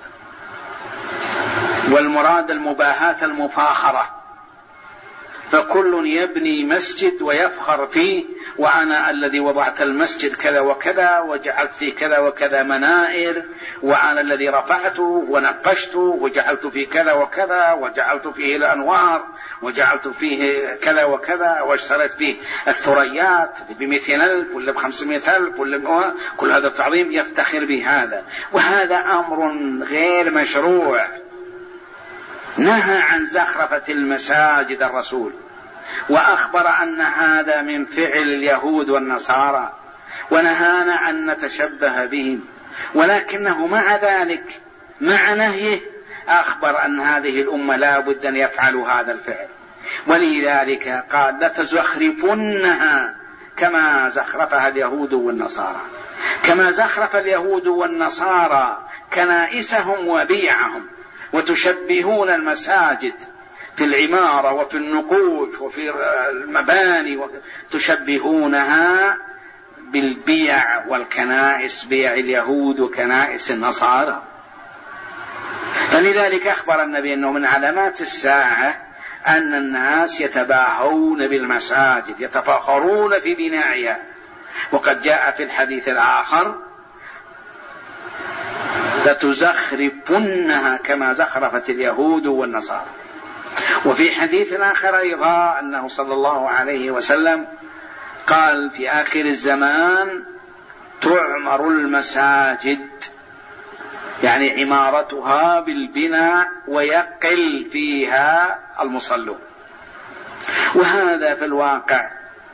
والمراد المباهاة المفاخرة، فكل يبني مسجد ويفخر فيه، وأنا الذي وضعت المسجد كذا وكذا وجعلت فيه كذا وكذا منائر، وأنا الذي رفعته ونقشته وجعلت فيه كذا وكذا وجعلت فيه الأنوار وجعلت فيه كذا وكذا واشتريت فيه الثريات ب200,000 ولا ب500,000 ولا كل هذا التعظيم يفتخر بهذا، وهذا أمر غير مشروع. نهى عن زخرفة المساجد الرسول، وأخبر أن هذا من فعل اليهود والنصارى، ونهانا أن نتشبه بهم، ولكنه مع ذلك مع نهيه أخبر أن هذه الأمة لا بد أن يفعلوا هذا الفعل. ولذلك قال: لتزخرفنها كما زخرفها اليهود والنصارى، كما زخرف اليهود والنصارى كنائسهم وبيعهم، وتشبهون المساجد في العمارة وفي النقوش وفي المباني، تشبهونها بالبيع والكنائس، بيع اليهود وكنائس النصارى. فلذلك أخبر النبي أنه من علامات الساعة أن الناس يتباهون بالمساجد، يتفاخرون في بنائها. وقد جاء في الحديث الآخر: لتزخرفنها كما زخرفت اليهود والنصارى. وفي حديث آخر أيضا أنه صلى الله عليه وسلم قال: في آخر الزمان تعمر المساجد، يعني عمارتها بالبناء، ويقل فيها المصلون. وهذا في الواقع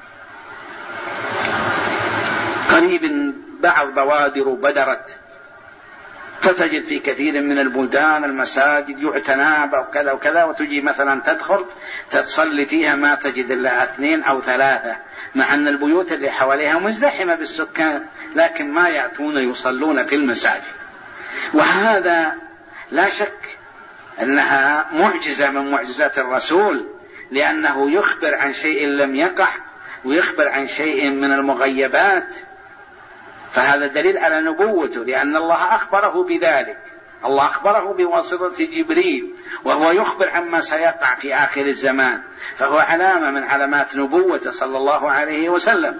قريب بعض بوادر بدرت، فتجد في كثير من البلدان المساجد يعتنى وكذا وكذا، وتجي مثلا تدخل تصلي فيها ما تجد إلا 2 أو 3، مع أن البيوت اللي حواليها مزدحمة بالسكان، لكن ما يأتون يصلون في المساجد. وهذا لا شك أنها معجزة من معجزات الرسول، لأنه يخبر عن شيء لم يقع، ويخبر عن شيء من المغيبات، فهذا دليل على نبوته، لأن الله أخبره بذلك. الله أخبره بواسطة جبريل، وهو يخبر عما سيقع في آخر الزمان، فهو علامة من علامات نبوته صلى الله عليه وسلم.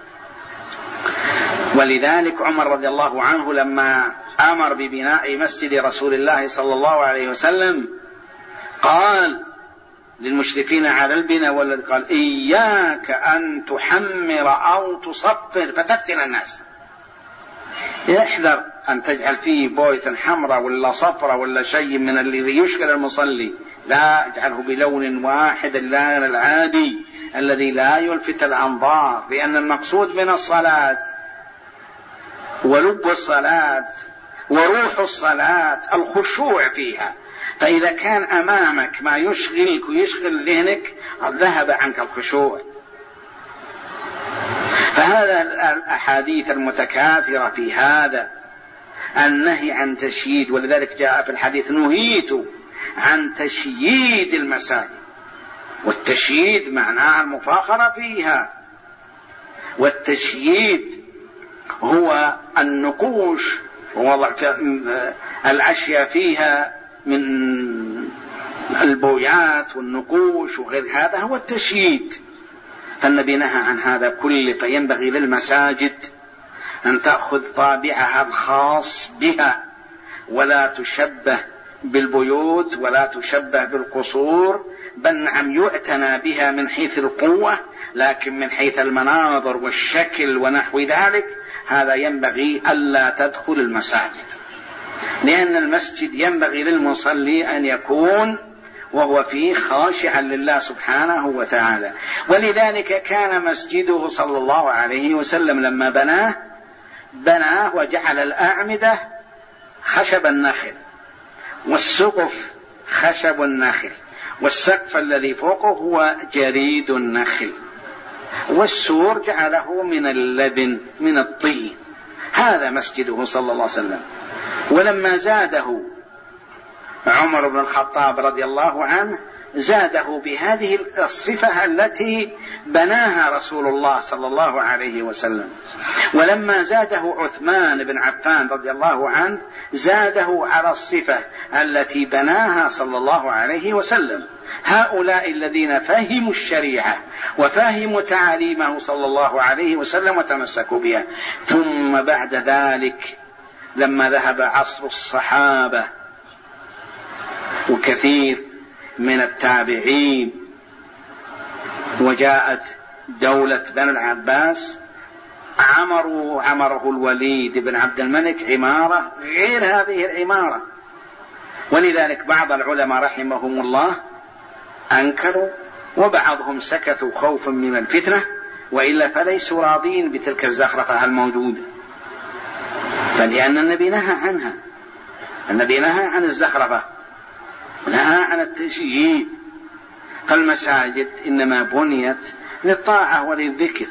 ولذلك عمر رضي الله عنه لما أمر ببناء مسجد رسول الله صلى الله عليه وسلم قال للمشرفين على البناء، والذي قال: إياك أن تحمر أو تصفر فتفتن الناس. احذر أن تجعل فيه بوية حمراء ولا صفراء ولا شيء من الذي يشغل المصلي، لا اجعله بلون واحد، اللون العادي الذي لا يلفت الأنظار، لأن المقصود من الصلاة ولب الصلاة وروح الصلاة الخشوع فيها. فإذا كان أمامك ما يشغلك ويشغل ذهنك ذهب عنك الخشوع. فهذا الأحاديث المتكاثرة في هذا النهي عن تشييد، ولذلك جاء في الحديث: نهيت عن تشييد المساجد. والتشييد معناها المفاخرة فيها، والتشييد هو النقوش ووضع الأشياء فيها من البويات والنقوش وغير هذا هو التشييد. فالنبي نهى عن هذا كله، فينبغي للمساجد أن تأخذ طابعها الخاص بها، ولا تشبه بالبيوت ولا تشبه بالقصور، بل نعم يعتنى بها من حيث القوة، لكن من حيث المناظر والشكل ونحو ذلك هذا ينبغي ألا تدخل المساجد، لأن المسجد ينبغي للمصلي أن يكون وهو فيه خاشعا لله سبحانه وتعالى. ولذلك كان مسجده صلى الله عليه وسلم لما بناه وجعل الأعمدة خشب النخل، والسقف خشب النخل، والسقف الذي فوقه هو جريد النخل، والسور جعله من اللبن من الطين. هذا مسجده صلى الله عليه وسلم. ولما زاده عمر بن الخطاب رضي الله عنه زاده بهذه الصفة التي بناها رسول الله صلى الله عليه وسلم. ولما زاده عثمان بن عفان رضي الله عنه زاده على الصفة التي بناها صلى الله عليه وسلم. هؤلاء الذين فهموا الشريعة وفهموا تعاليمه صلى الله عليه وسلم وتمسكوا بها. ثم بعد ذلك لما ذهب عصر الصحابة وكثير من التابعين وجاءت دولة بني العباس عمره الوليد بن عبد الملك عمارة غير هذه العمارة. ولذلك بعض العلماء رحمهم الله أنكروا، وبعضهم سكتوا خوفا من الفتنة، وإلا فليسوا راضين بتلك الزخرفة الموجودة، فلأن النبي نهى عنها. النبي نهى عن الزخرفة، نهى عن التشييد. فالمساجد إنما بنيت للطاعة وللذكر.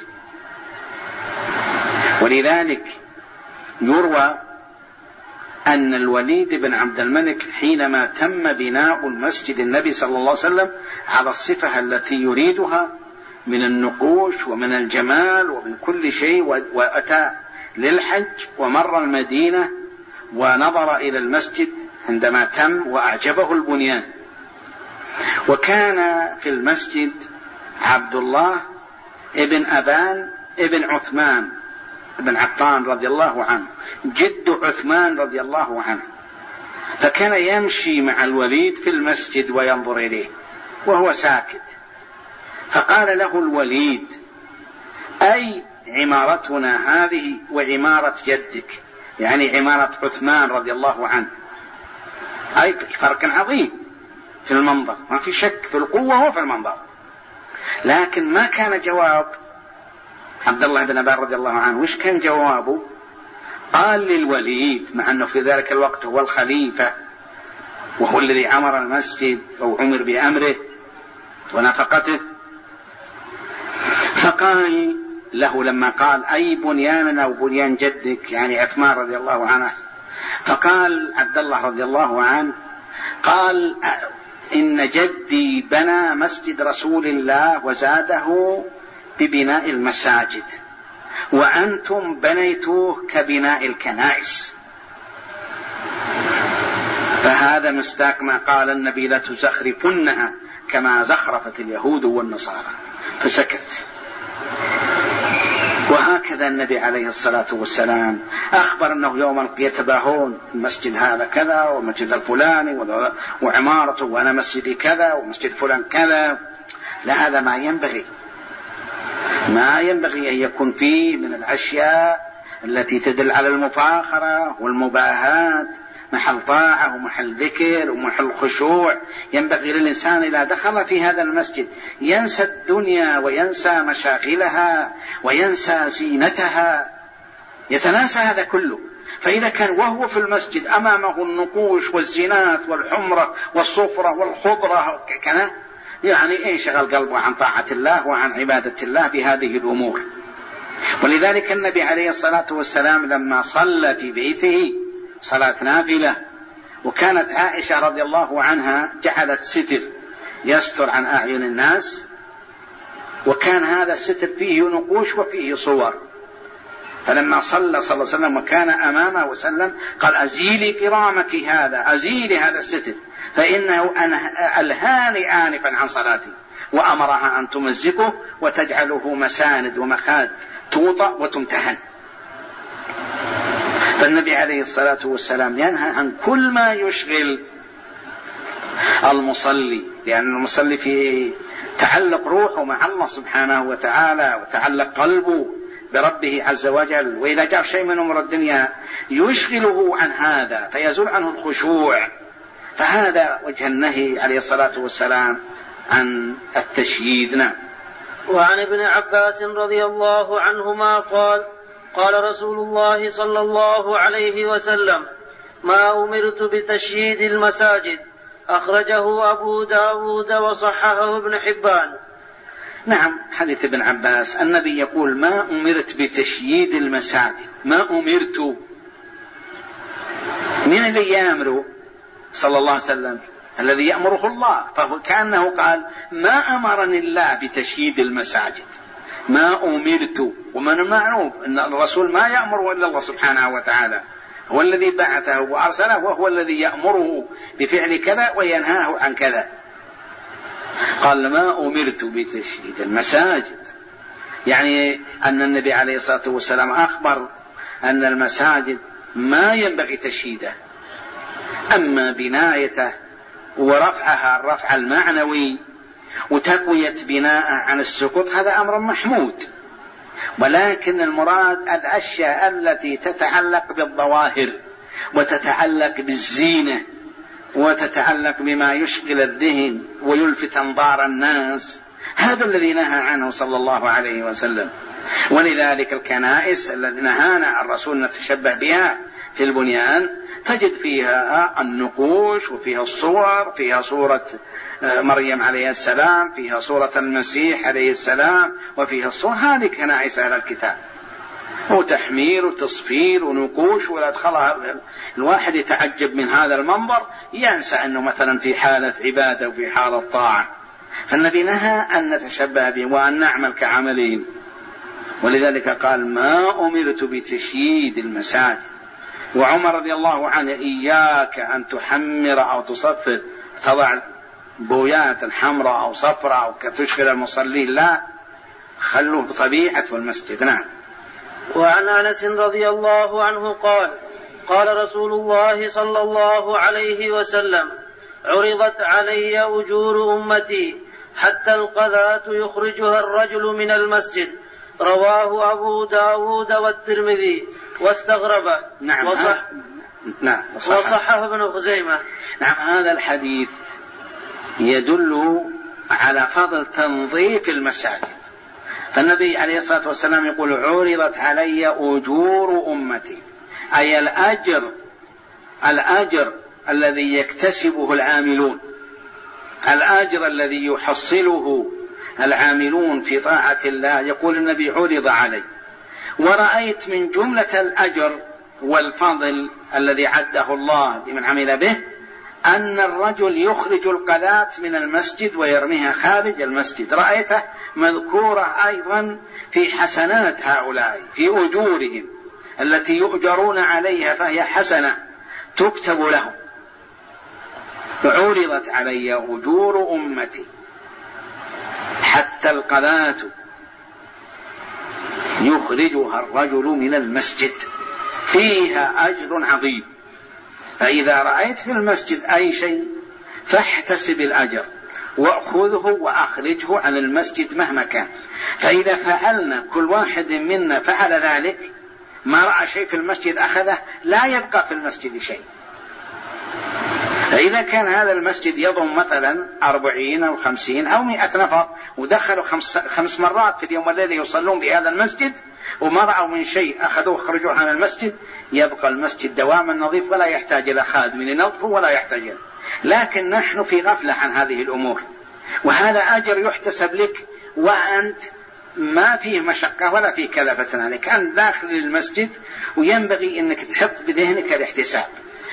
ولذلك يروى أن الوليد بن عبد الملك حينما تم بناء المسجد النبي صلى الله عليه وسلم على الصفة التي يريدها من النقوش ومن الجمال ومن كل شيء، وأتى للحج ومر المدينة ونظر إلى المسجد عندما تم وأعجبه البنيان. وكان في المسجد عبد الله ابن أبان ابن عثمان ابن عفان رضي الله عنه، جد عثمان رضي الله عنه، فكان يمشي مع الوليد في المسجد وينظر إليه وهو ساكت. فقال له الوليد: أي عمارتنا هذه وعمارة جدك، يعني عمارة عثمان رضي الله عنه، أي فرق عظيم في المنظر، ما في شك في القوة وفي المنظر. لكن ما كان جواب عبد الله بن أبان رضي الله عنه. وش كان جوابه؟ قال للوليد، مع أنه في ذلك الوقت هو الخليفة وهو الذي عمر المسجد أو عمر بأمره ونفقته، فقال له لما قال: أي بنياننا وبنيان جدك، يعني عثمان رضي الله عنه. فقال عبد الله رضي الله عنه: قال: إن جدي بنى مسجد رسول الله وزاده ببناء المساجد، وأنتم بنيتوه كبناء الكنائس. فهذا مصداق ما قال النبي: لا تزخرفنها كما زخرفت اليهود والنصارى. فسكت. وهكذا النبي عليه الصلاة والسلام أخبر أنه يوم يتباهون المسجد هذا كذا والمسجد الفلاني وعمارته، وأنا مسجدي كذا ومسجد فلان كذا. لا، هذا ما ينبغي أن يكون فيه من الأشياء التي تدل على المفاخرة والمباهات. محل طاعة ومحل ذكر ومحل خشوع. ينبغي للإنسان إذا دخل في هذا المسجد ينسى الدنيا وينسى مشاغلها وينسى زينتها، يتناسى هذا كله. فإذا كان وهو في المسجد أمامه النقوش والزينات والحمرة والصفرة والخضرة كذا، يعني انشغل قلبه عن طاعة الله وعن عبادة الله بهذه الأمور. ولذلك النبي عليه الصلاة والسلام لما صلى في بيته صلاة نافلة، وكانت عائشة رضي الله عنها جعلت ستر يستر عن أعين الناس، وكان هذا الستر فيه نقوش وفيه صور. فلما صلى صلى الله عليه وسلم وكان أمامه وسلم قال: أزيلي كرامك هذا، أزيلي هذا الستر، فإنه ألهاني آنفا عن صلاتي. وأمرها أن تمزقه وتجعله مساند ومخاد توطأ وتمتهن. فالنبي عليه الصلاة والسلام ينهى عن كل ما يشغل المصلي، لأن المصلي فيه تعلق روحه مع الله سبحانه وتعالى وتعلق قلبه بربه عز وجل، وإذا جاء شيء من أمور الدنيا يشغله عن هذا فيزول عنه الخشوع، فهذا وجه النهي عليه الصلاة والسلام عن التشييد. نعم. وعن ابن عباس رضي الله عنهما قال: قال رسول الله صلى الله عليه وسلم: ما أمرت بتشييد المساجد. أخرجه أبو داود وصححه ابن حبان. نعم، حديث ابن عباس النبي يقول: ما أمرت بتشييد المساجد. ما أمرت، من الذي يأمر؟ صلى الله عليه وسلم، الذي يأمره الله، فهو كأنه قال: ما أمرني الله بتشييد المساجد، ما أمرت. ومن المعروف أن الرسول ما يأمر إلا الله سبحانه وتعالى، هو الذي بعثه وأرسله، وهو الذي يأمره بفعل كذا وينهاه عن كذا. قال: ما أمرت بتشييد المساجد، يعني أن النبي عليه الصلاة والسلام أخبر أن المساجد ما ينبغي تشييده، أما بنايته ورفعها الرفع المعنوي وتقوية بناء عن السقوط هذا أمر محمود، ولكن المراد الأشياء التي تتعلق بالظواهر وتتعلق بالزينة وتتعلق بما يشغل الذهن ويلفت أنظار الناس، هذا الذي نهى عنه صلى الله عليه وسلم. ولذلك الكنائس التي نهانا الرسول نتشبه بها في البنيان تجد فيها النقوش وفيها الصور، فيها صورة مريم عليه السلام، فيها صورة المسيح عليه السلام، وفيها الصور. هذه كنائس أهل الكتاب، وتحمير وتصفير ونقوش، ولا أدخلها الواحد يتعجب من هذا المنظر، ينسى أنه مثلا في حالة عبادة وفي حالة طاعة. فالنبي نهى أن نتشبه بهم وأن نعمل كعملهم، ولذلك قال: ما أمرت بتشييد المساجد. وعمر رضي الله عنه: إياك أن تحمر أو تصفر، تضع بويات حمراء أو صفراء أو تشغل المصلين، لا، خلوا بطبيعة المسجد. نعم. وعن أنس رضي الله عنه قال: قال رسول الله صلى الله عليه وسلم: عرضت علي أجور أمتي حتى القذاة يخرجها الرجل من المسجد. رواه أبو داود والترمذي واستغربه. نعم. وصححه ابن خزيمة. نعم. هذا الحديث يدل على فضل تنظيف المساجد، فالنبي عليه الصلاة والسلام يقول: عرضت علي أجور أمتي، أي الأجر الذي يكتسبه العاملون، الأجر الذي يحصله العاملون في طاعة الله. يقول النبي: عرض علي. ورأيت من جملة الأجر والفضل الذي عده الله لمن عمل به أن الرجل يخرج القذاة من المسجد ويرميها خارج المسجد، رأيته مذكورة أيضا في حسنات هؤلاء، في أجورهم التي يؤجرون عليها، فهي حسنة تكتب لهم. عرضت علي أجور أمتي حتى القذاة يخرجها الرجل من المسجد، فيها أجر عظيم. فإذا رأيت في المسجد أي شيء فاحتسب الأجر وأخذه وأخرجه عن المسجد مهما كان. فإذا فعلنا، كل واحد منا فعل ذلك، ما رأى شيء في المسجد أخذه، لا يبقى في المسجد شيء. فإذا كان هذا المسجد يضم مثلا 40 أو 50 أو 100 نفر، ودخلوا 5 مرات في اليوم والليلة يصلون بهذا المسجد، وما رأوا من شيء أخذوه خرجوه عن المسجد، يبقى المسجد دواما نظيف ولا يحتاج إلى خادم لنظفه ولا يحتاج. لكن نحن في غفلة عن هذه الأمور، وهذا أجر يحتسب لك وأنت ما فيه مشقة ولا فيه كلفة عليك، أنت داخل المسجد وينبغي أنك تحط بذهنك الاحتساب.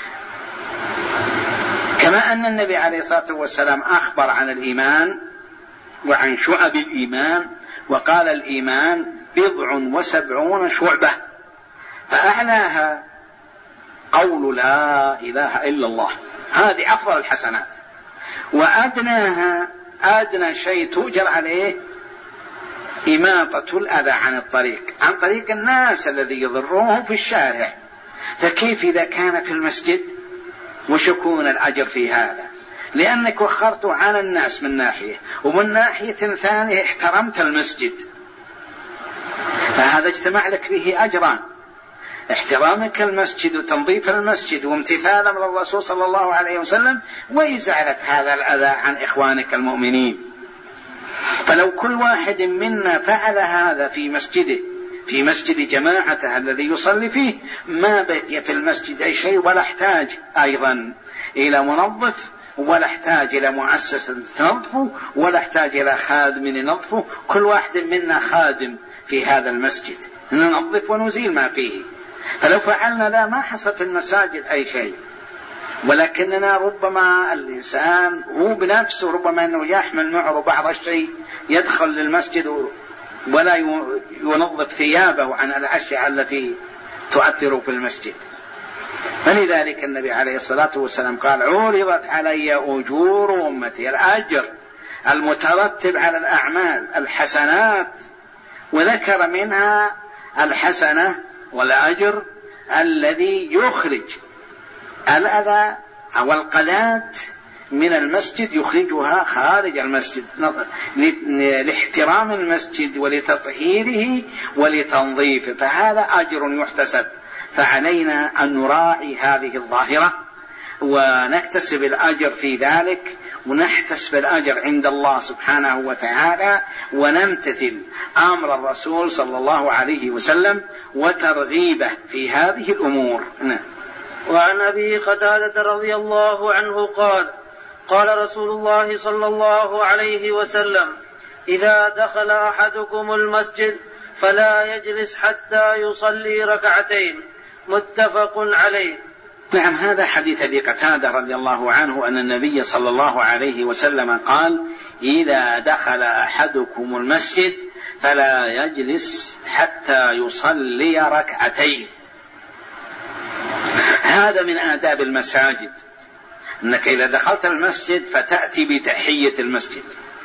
كما أن النبي عليه الصلاة والسلام أخبر عن الإيمان وعن شعب الإيمان، وقال: الإيمان 70 شعبة، فأعلاها قول لا إله إلا الله، هذه أفضل الحسنات، وأدناها أدنى شيء تؤجر عليه إماطة الأذى عن الطريق، عن طريق الناس الذي يضرهم في الشارع. فكيف إذا كان في المسجد؟ وش يكون الأجر في هذا؟ لأنك وخرت عن الناس من ناحية، ومن ناحية ثانية احترمت المسجد، فهذا اجتمع لك فيه أجران: احترامك المسجد وتنظيف المسجد وامتثال أمر الرسول صلى الله عليه وسلم، وإزالة هذا الأذى عن إخوانك المؤمنين. فلو كل واحد منا فعل هذا في مسجده، في مسجد جماعته الذي يصلي فيه، ما بقي في المسجد أي شيء، ولا احتاج أيضا إلى منظف، ولا احتاج إلى مؤسسة تنظفه، ولا احتاج إلى خادم ينظفه. كل واحد منا خادم في هذا المسجد، ننظف ونزيل ما فيه. فلو فعلنا ذا ما حصل في المساجد أي شيء، ولكننا ربما الإنسان هو بنفسه ربما أنه يحمل معه بعض الشيء، يدخل للمسجد ولا ينظف ثيابه عن الأشياء التي تؤثر في المسجد. فلذلك النبي عليه الصلاة والسلام قال: عرضت علي أجور أمتي، الأجر المترتب على الأعمال الحسنات، وذكر منها الحسنة والأجر الذي يخرج الأذى أو القذات من المسجد، يخرجها خارج المسجد لاحترام المسجد ولتطهيره ولتنظيفه، فهذا أجر يحتسب. فعلينا أن نراعي هذه الظاهرة ونكتسب الأجر في ذلك، ونحتسب الأجر عند الله سبحانه وتعالى، ونمتثل أمر الرسول صلى الله عليه وسلم وترغيبه في هذه الأمور. وعن أبي قتادة رضي الله عنه قال: قال رسول الله صلى الله عليه وسلم: إذا دخل أحدكم المسجد فلا يجلس حتى يصلي ركعتين. متفق عليه. نعم، هذا حديث أبي قتادة رضي الله عنه أن النبي صلى الله عليه وسلم قال: إذا دخل أحدكم المسجد فلا يجلس حتى يصلي ركعتين. هذا من آداب المساجد، أنك إذا دخلت المسجد فتأتي بتحية المسجد،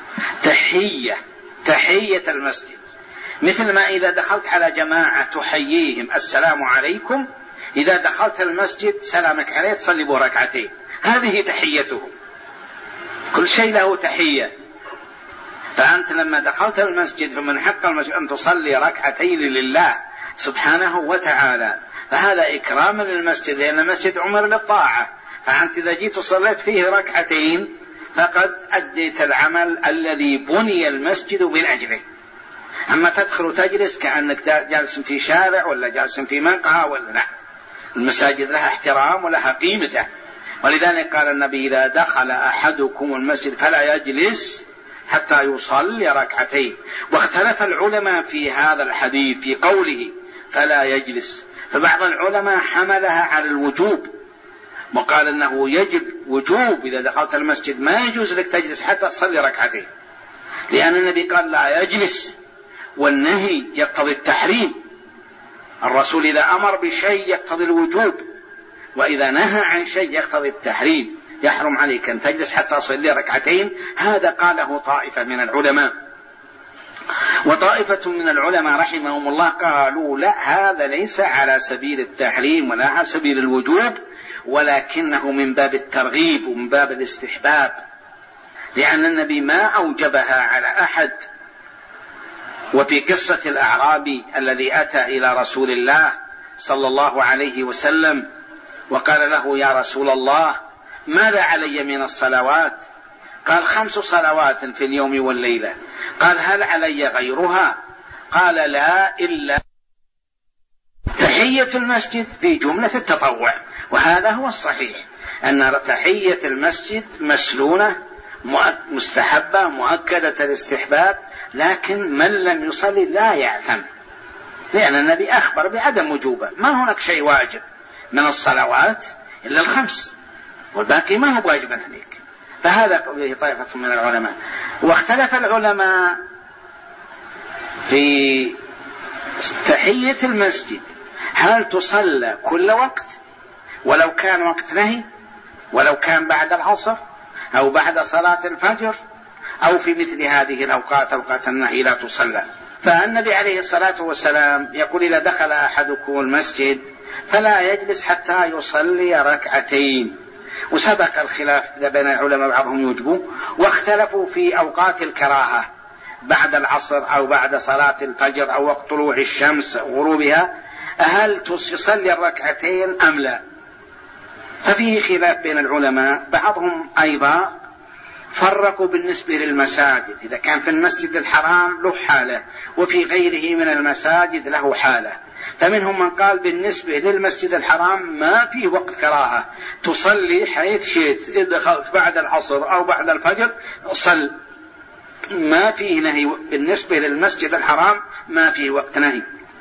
تحية المسجد، مثل ما إذا دخلت على جماعة تحييهم: السلام عليكم. إذا دخلت المسجد سلامك عليه تصلي به ركعتين، هذه تحيته. كل شيء له تحية. فأنت لما دخلت المسجد فمن حق المسجد أن تصلي ركعتين لله سبحانه وتعالى، فهذا إكرام للمسجد، لأن المسجد عمر للطاعة. فأنت إذا جيت وصليت فيه ركعتين فقد أديت العمل الذي بني المسجد من أجله. أما تدخل وتجلس كأنك جالس في شارع ولا جالس في مقهى ولا لا، المساجد لها احترام ولها قيمته. ولذلك قال النبي: إذا دخل أحدكم المسجد فلا يجلس حتى يصلي ركعتين. واختلف العلماء في هذا الحديث في قوله فلا يجلس، فبعض العلماء حملها على الوجوب وقال أنه يجب وجوب، إذا دخلت المسجد ما يجوز لك تجلس حتى تصلي ركعتين، لأن النبي قال لا يجلس، والنهي يقتضي التحريم. الرسول إذا أمر بشيء يقتضي الوجوب، وإذا نهى عن شيء يقتضي التحريم. يحرم عليك أن تجلس حتى تصلي ركعتين. هذا قاله طائفة من العلماء، وطائفة من العلماء رحمهم الله قالوا لا، هذا ليس على سبيل التحريم ولا على سبيل الوجوب، ولكنه من باب الترغيب ومن باب الاستحباب، لأن النبي ما أوجبها على أحد. وفي قصة الأعرابي الذي أتى إلى رسول الله صلى الله عليه وسلم وقال له: يا رسول الله، ماذا علي من الصلوات؟ قال: 5 صلوات في اليوم والليلة. قال: هل علي غيرها؟ قال: لا، إلا تحية المسجد في جملة التطوع. وهذا هو الصحيح، أن تحية المسجد مسنونة مستحبة مؤكدة الاستحباب، لكن من لم يصلي لا يعثم، لأن النبي أخبر بعدم وجوبه. ما هناك شيء واجب من الصلوات إلا 5، والباقي ما هو واجبا عليك. فهذا قوله طائفة من العلماء. واختلف العلماء في تحية المسجد، هل تصلى كل وقت ولو كان وقت نهي، ولو كان بعد العصر أو بعد صلاة الفجر، أو في مثل هذه الأوقات أوقات النهي لا تصلى. فالنبي عليه الصلاة والسلام يقول: إذا دخل أحدكم المسجد فلا يجلس حتى يصلي ركعتين. وسبق الخلاف بين العلماء، بعضهم يوجبه، واختلفوا في أوقات الكراهة بعد العصر أو بعد صلاة الفجر أو وقت طلوع الشمس غروبها، هل يصلي الركعتين أم لا؟ ففيه خلاف بين العلماء. بعضهم أيضا فرقوا بالنسبة للمساجد، إذا كان في المسجد الحرام له حالة وفي غيره من المساجد له حالة. فمنهم من قال بالنسبة للمسجد الحرام ما فيه وقت كراهة، تصلي حيث شئت، إذا دخلت بعد العصر أو بعد الفجر صل، ما فيه نهي. بالنسبة للمسجد الحرام ما فيه وقت نهي.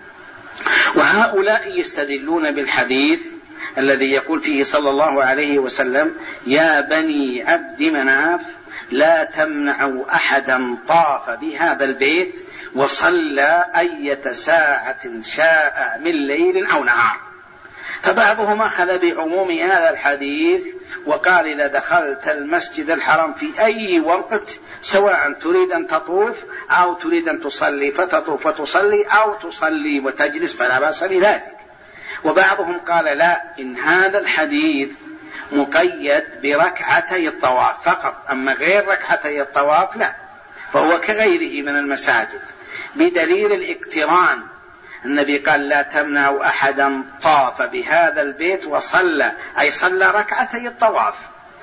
وهؤلاء يستدلون بالحديث الذي يقول فيه صلى الله عليه وسلم: يا بني عبد مناف لا تمنعوا أحدا طاف بهذا البيت وصلى أية ساعة شاء من ليل أو نهار. فبعضهم أخذ بعموم هذا الحديث وقال: إذا دخلت المسجد الحرام في أي وقت، سواء تريد أن تطوف أو تريد أن تصلي، فتطوف وتصلي أو تصلي وتجلس، فلا بأس بذلك. وبعضهم قال: لا، إن هذا الحديث مقيد بركعتي الطواف فقط، أما غير ركعتي الطواف لا، فهو كغيره من المساجد، بدليل الاقتران. النبي قال: لا تمنع أحدا طاف بهذا البيت وصلى، أي صلى ركعتي الطواف.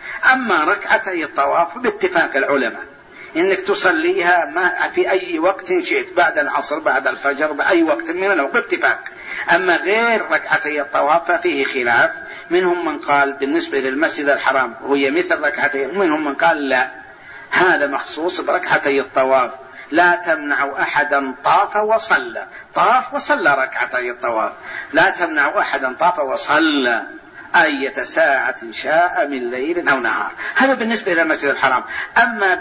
أما ركعتي الطواف باتفاق العلماء إنك تصليها في أي وقت شئت، بعد العصر، بعد الفجر، بأي وقت من الوقت باتفاق. أما غير ركعتي الطواف ففيه خلاف، منهم من قال بالنسبة للمسجد الحرام هي مثل ركعتي، ومنهم من قال لا، هذا مخصوص بركعتي الطواف. لا تمنع أحدا طاف وصلى، طاف وصلى ركعتي الطواف، لا تمنع أحدا طاف وصلى أية ساعة شاء من ليل أو نهار. هذا بالنسبة إلى المسجد الحرام. أما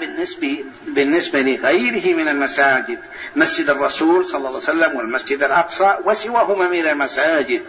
بالنسبة لغيره من المساجد، مسجد الرسول صلى الله عليه وسلم والمسجد الأقصى وسواهما من المساجد،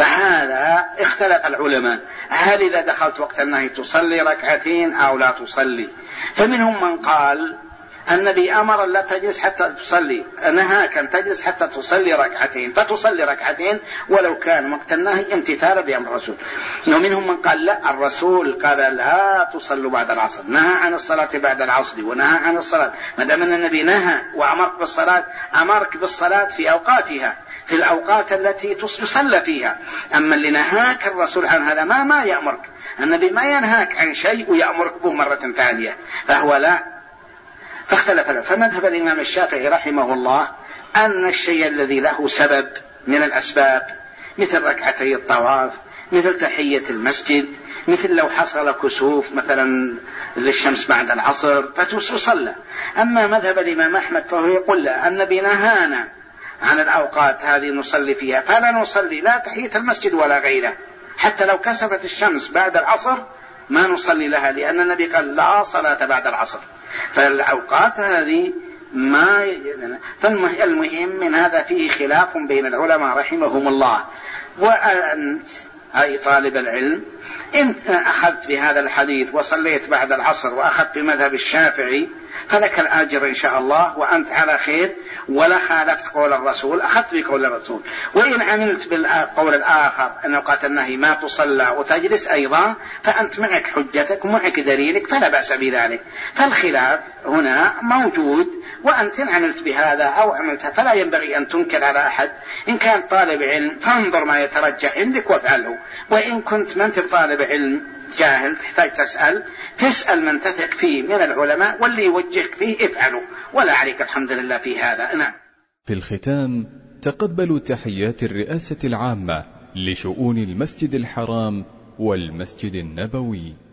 فهذا اختلف العلماء، هل إذا دخلت وقت النهي تصلي ركعتين أو لا تصلي؟ فمنهم من قال: النبي أمر لا تجلس حتى تصلي، نهاك أن تجلس حتى تصلي ركعتين، فتصلي ركعتين ولو كان وقت النهي امتثالا بأمر الرسول. ومنهم من قال: لا، الرسول قال لا تصلوا بعد العصر، نهى عن الصلاة بعد العصر ونهى عن الصلاة. ما دام أن النبي نهى وأمرك بالصلاة، أمرك بالصلاة في أوقاتها، في الأوقات التي يصلى فيها. أما اللي نهاك الرسول عن هذا ما يأمرك، النبي ما ينهاك عن شيء ويأمرك به مرة ثانية، فهو لا. فاختلف. فمذهب الإمام الشافعي رحمه الله أن الشيء الذي له سبب من الأسباب، مثل ركعتي الطواف، مثل تحية المسجد، مثل لو حصل كسوف مثلا للشمس بعد العصر فتصلى. أما مذهب الإمام أحمد فهو يقول: لا، النبي نهانا عن الأوقات هذه نصلي فيها، فلا نصلي لا تحية المسجد ولا غيره، حتى لو كسفت الشمس بعد العصر ما نصلي لها، لأن النبي قال: لا صلاة بعد العصر. فالأوقات هذه فالمهم من هذا فيه خلاف بين العلماء رحمهم الله. وأنت أي طالب العلم، إن أخذت بهذا الحديث وصليت بعد العصر وأخذت بمذهب الشافعي فلك الأجر إن شاء الله، وأنت على خير، ولا خالفت قول الرسول، أخذت بقول الرسول. وإن عملت بالقول الآخر أن أوقات النهي ما تصلى وتجلس أيضا، فأنت معك حجتك ومعك دليلك، فلا بأس بذلك. فالخلاف هنا موجود، وأنت إن عملت بهذا أو عملتها فلا ينبغي أن تنكر على أحد. إن كان طالب علم فانظر ما يترجح عندك وافعله، وإن كنت من طالب علم جاهل تحتاج تسأل من تثق فيه من العلماء، واللي يوجهك فيه افعله، ولا عليك الحمد لله في هذا. نعم. في الختام تقبلوا تحيات الرئاسة العامة لشؤون المسجد الحرام والمسجد النبوي.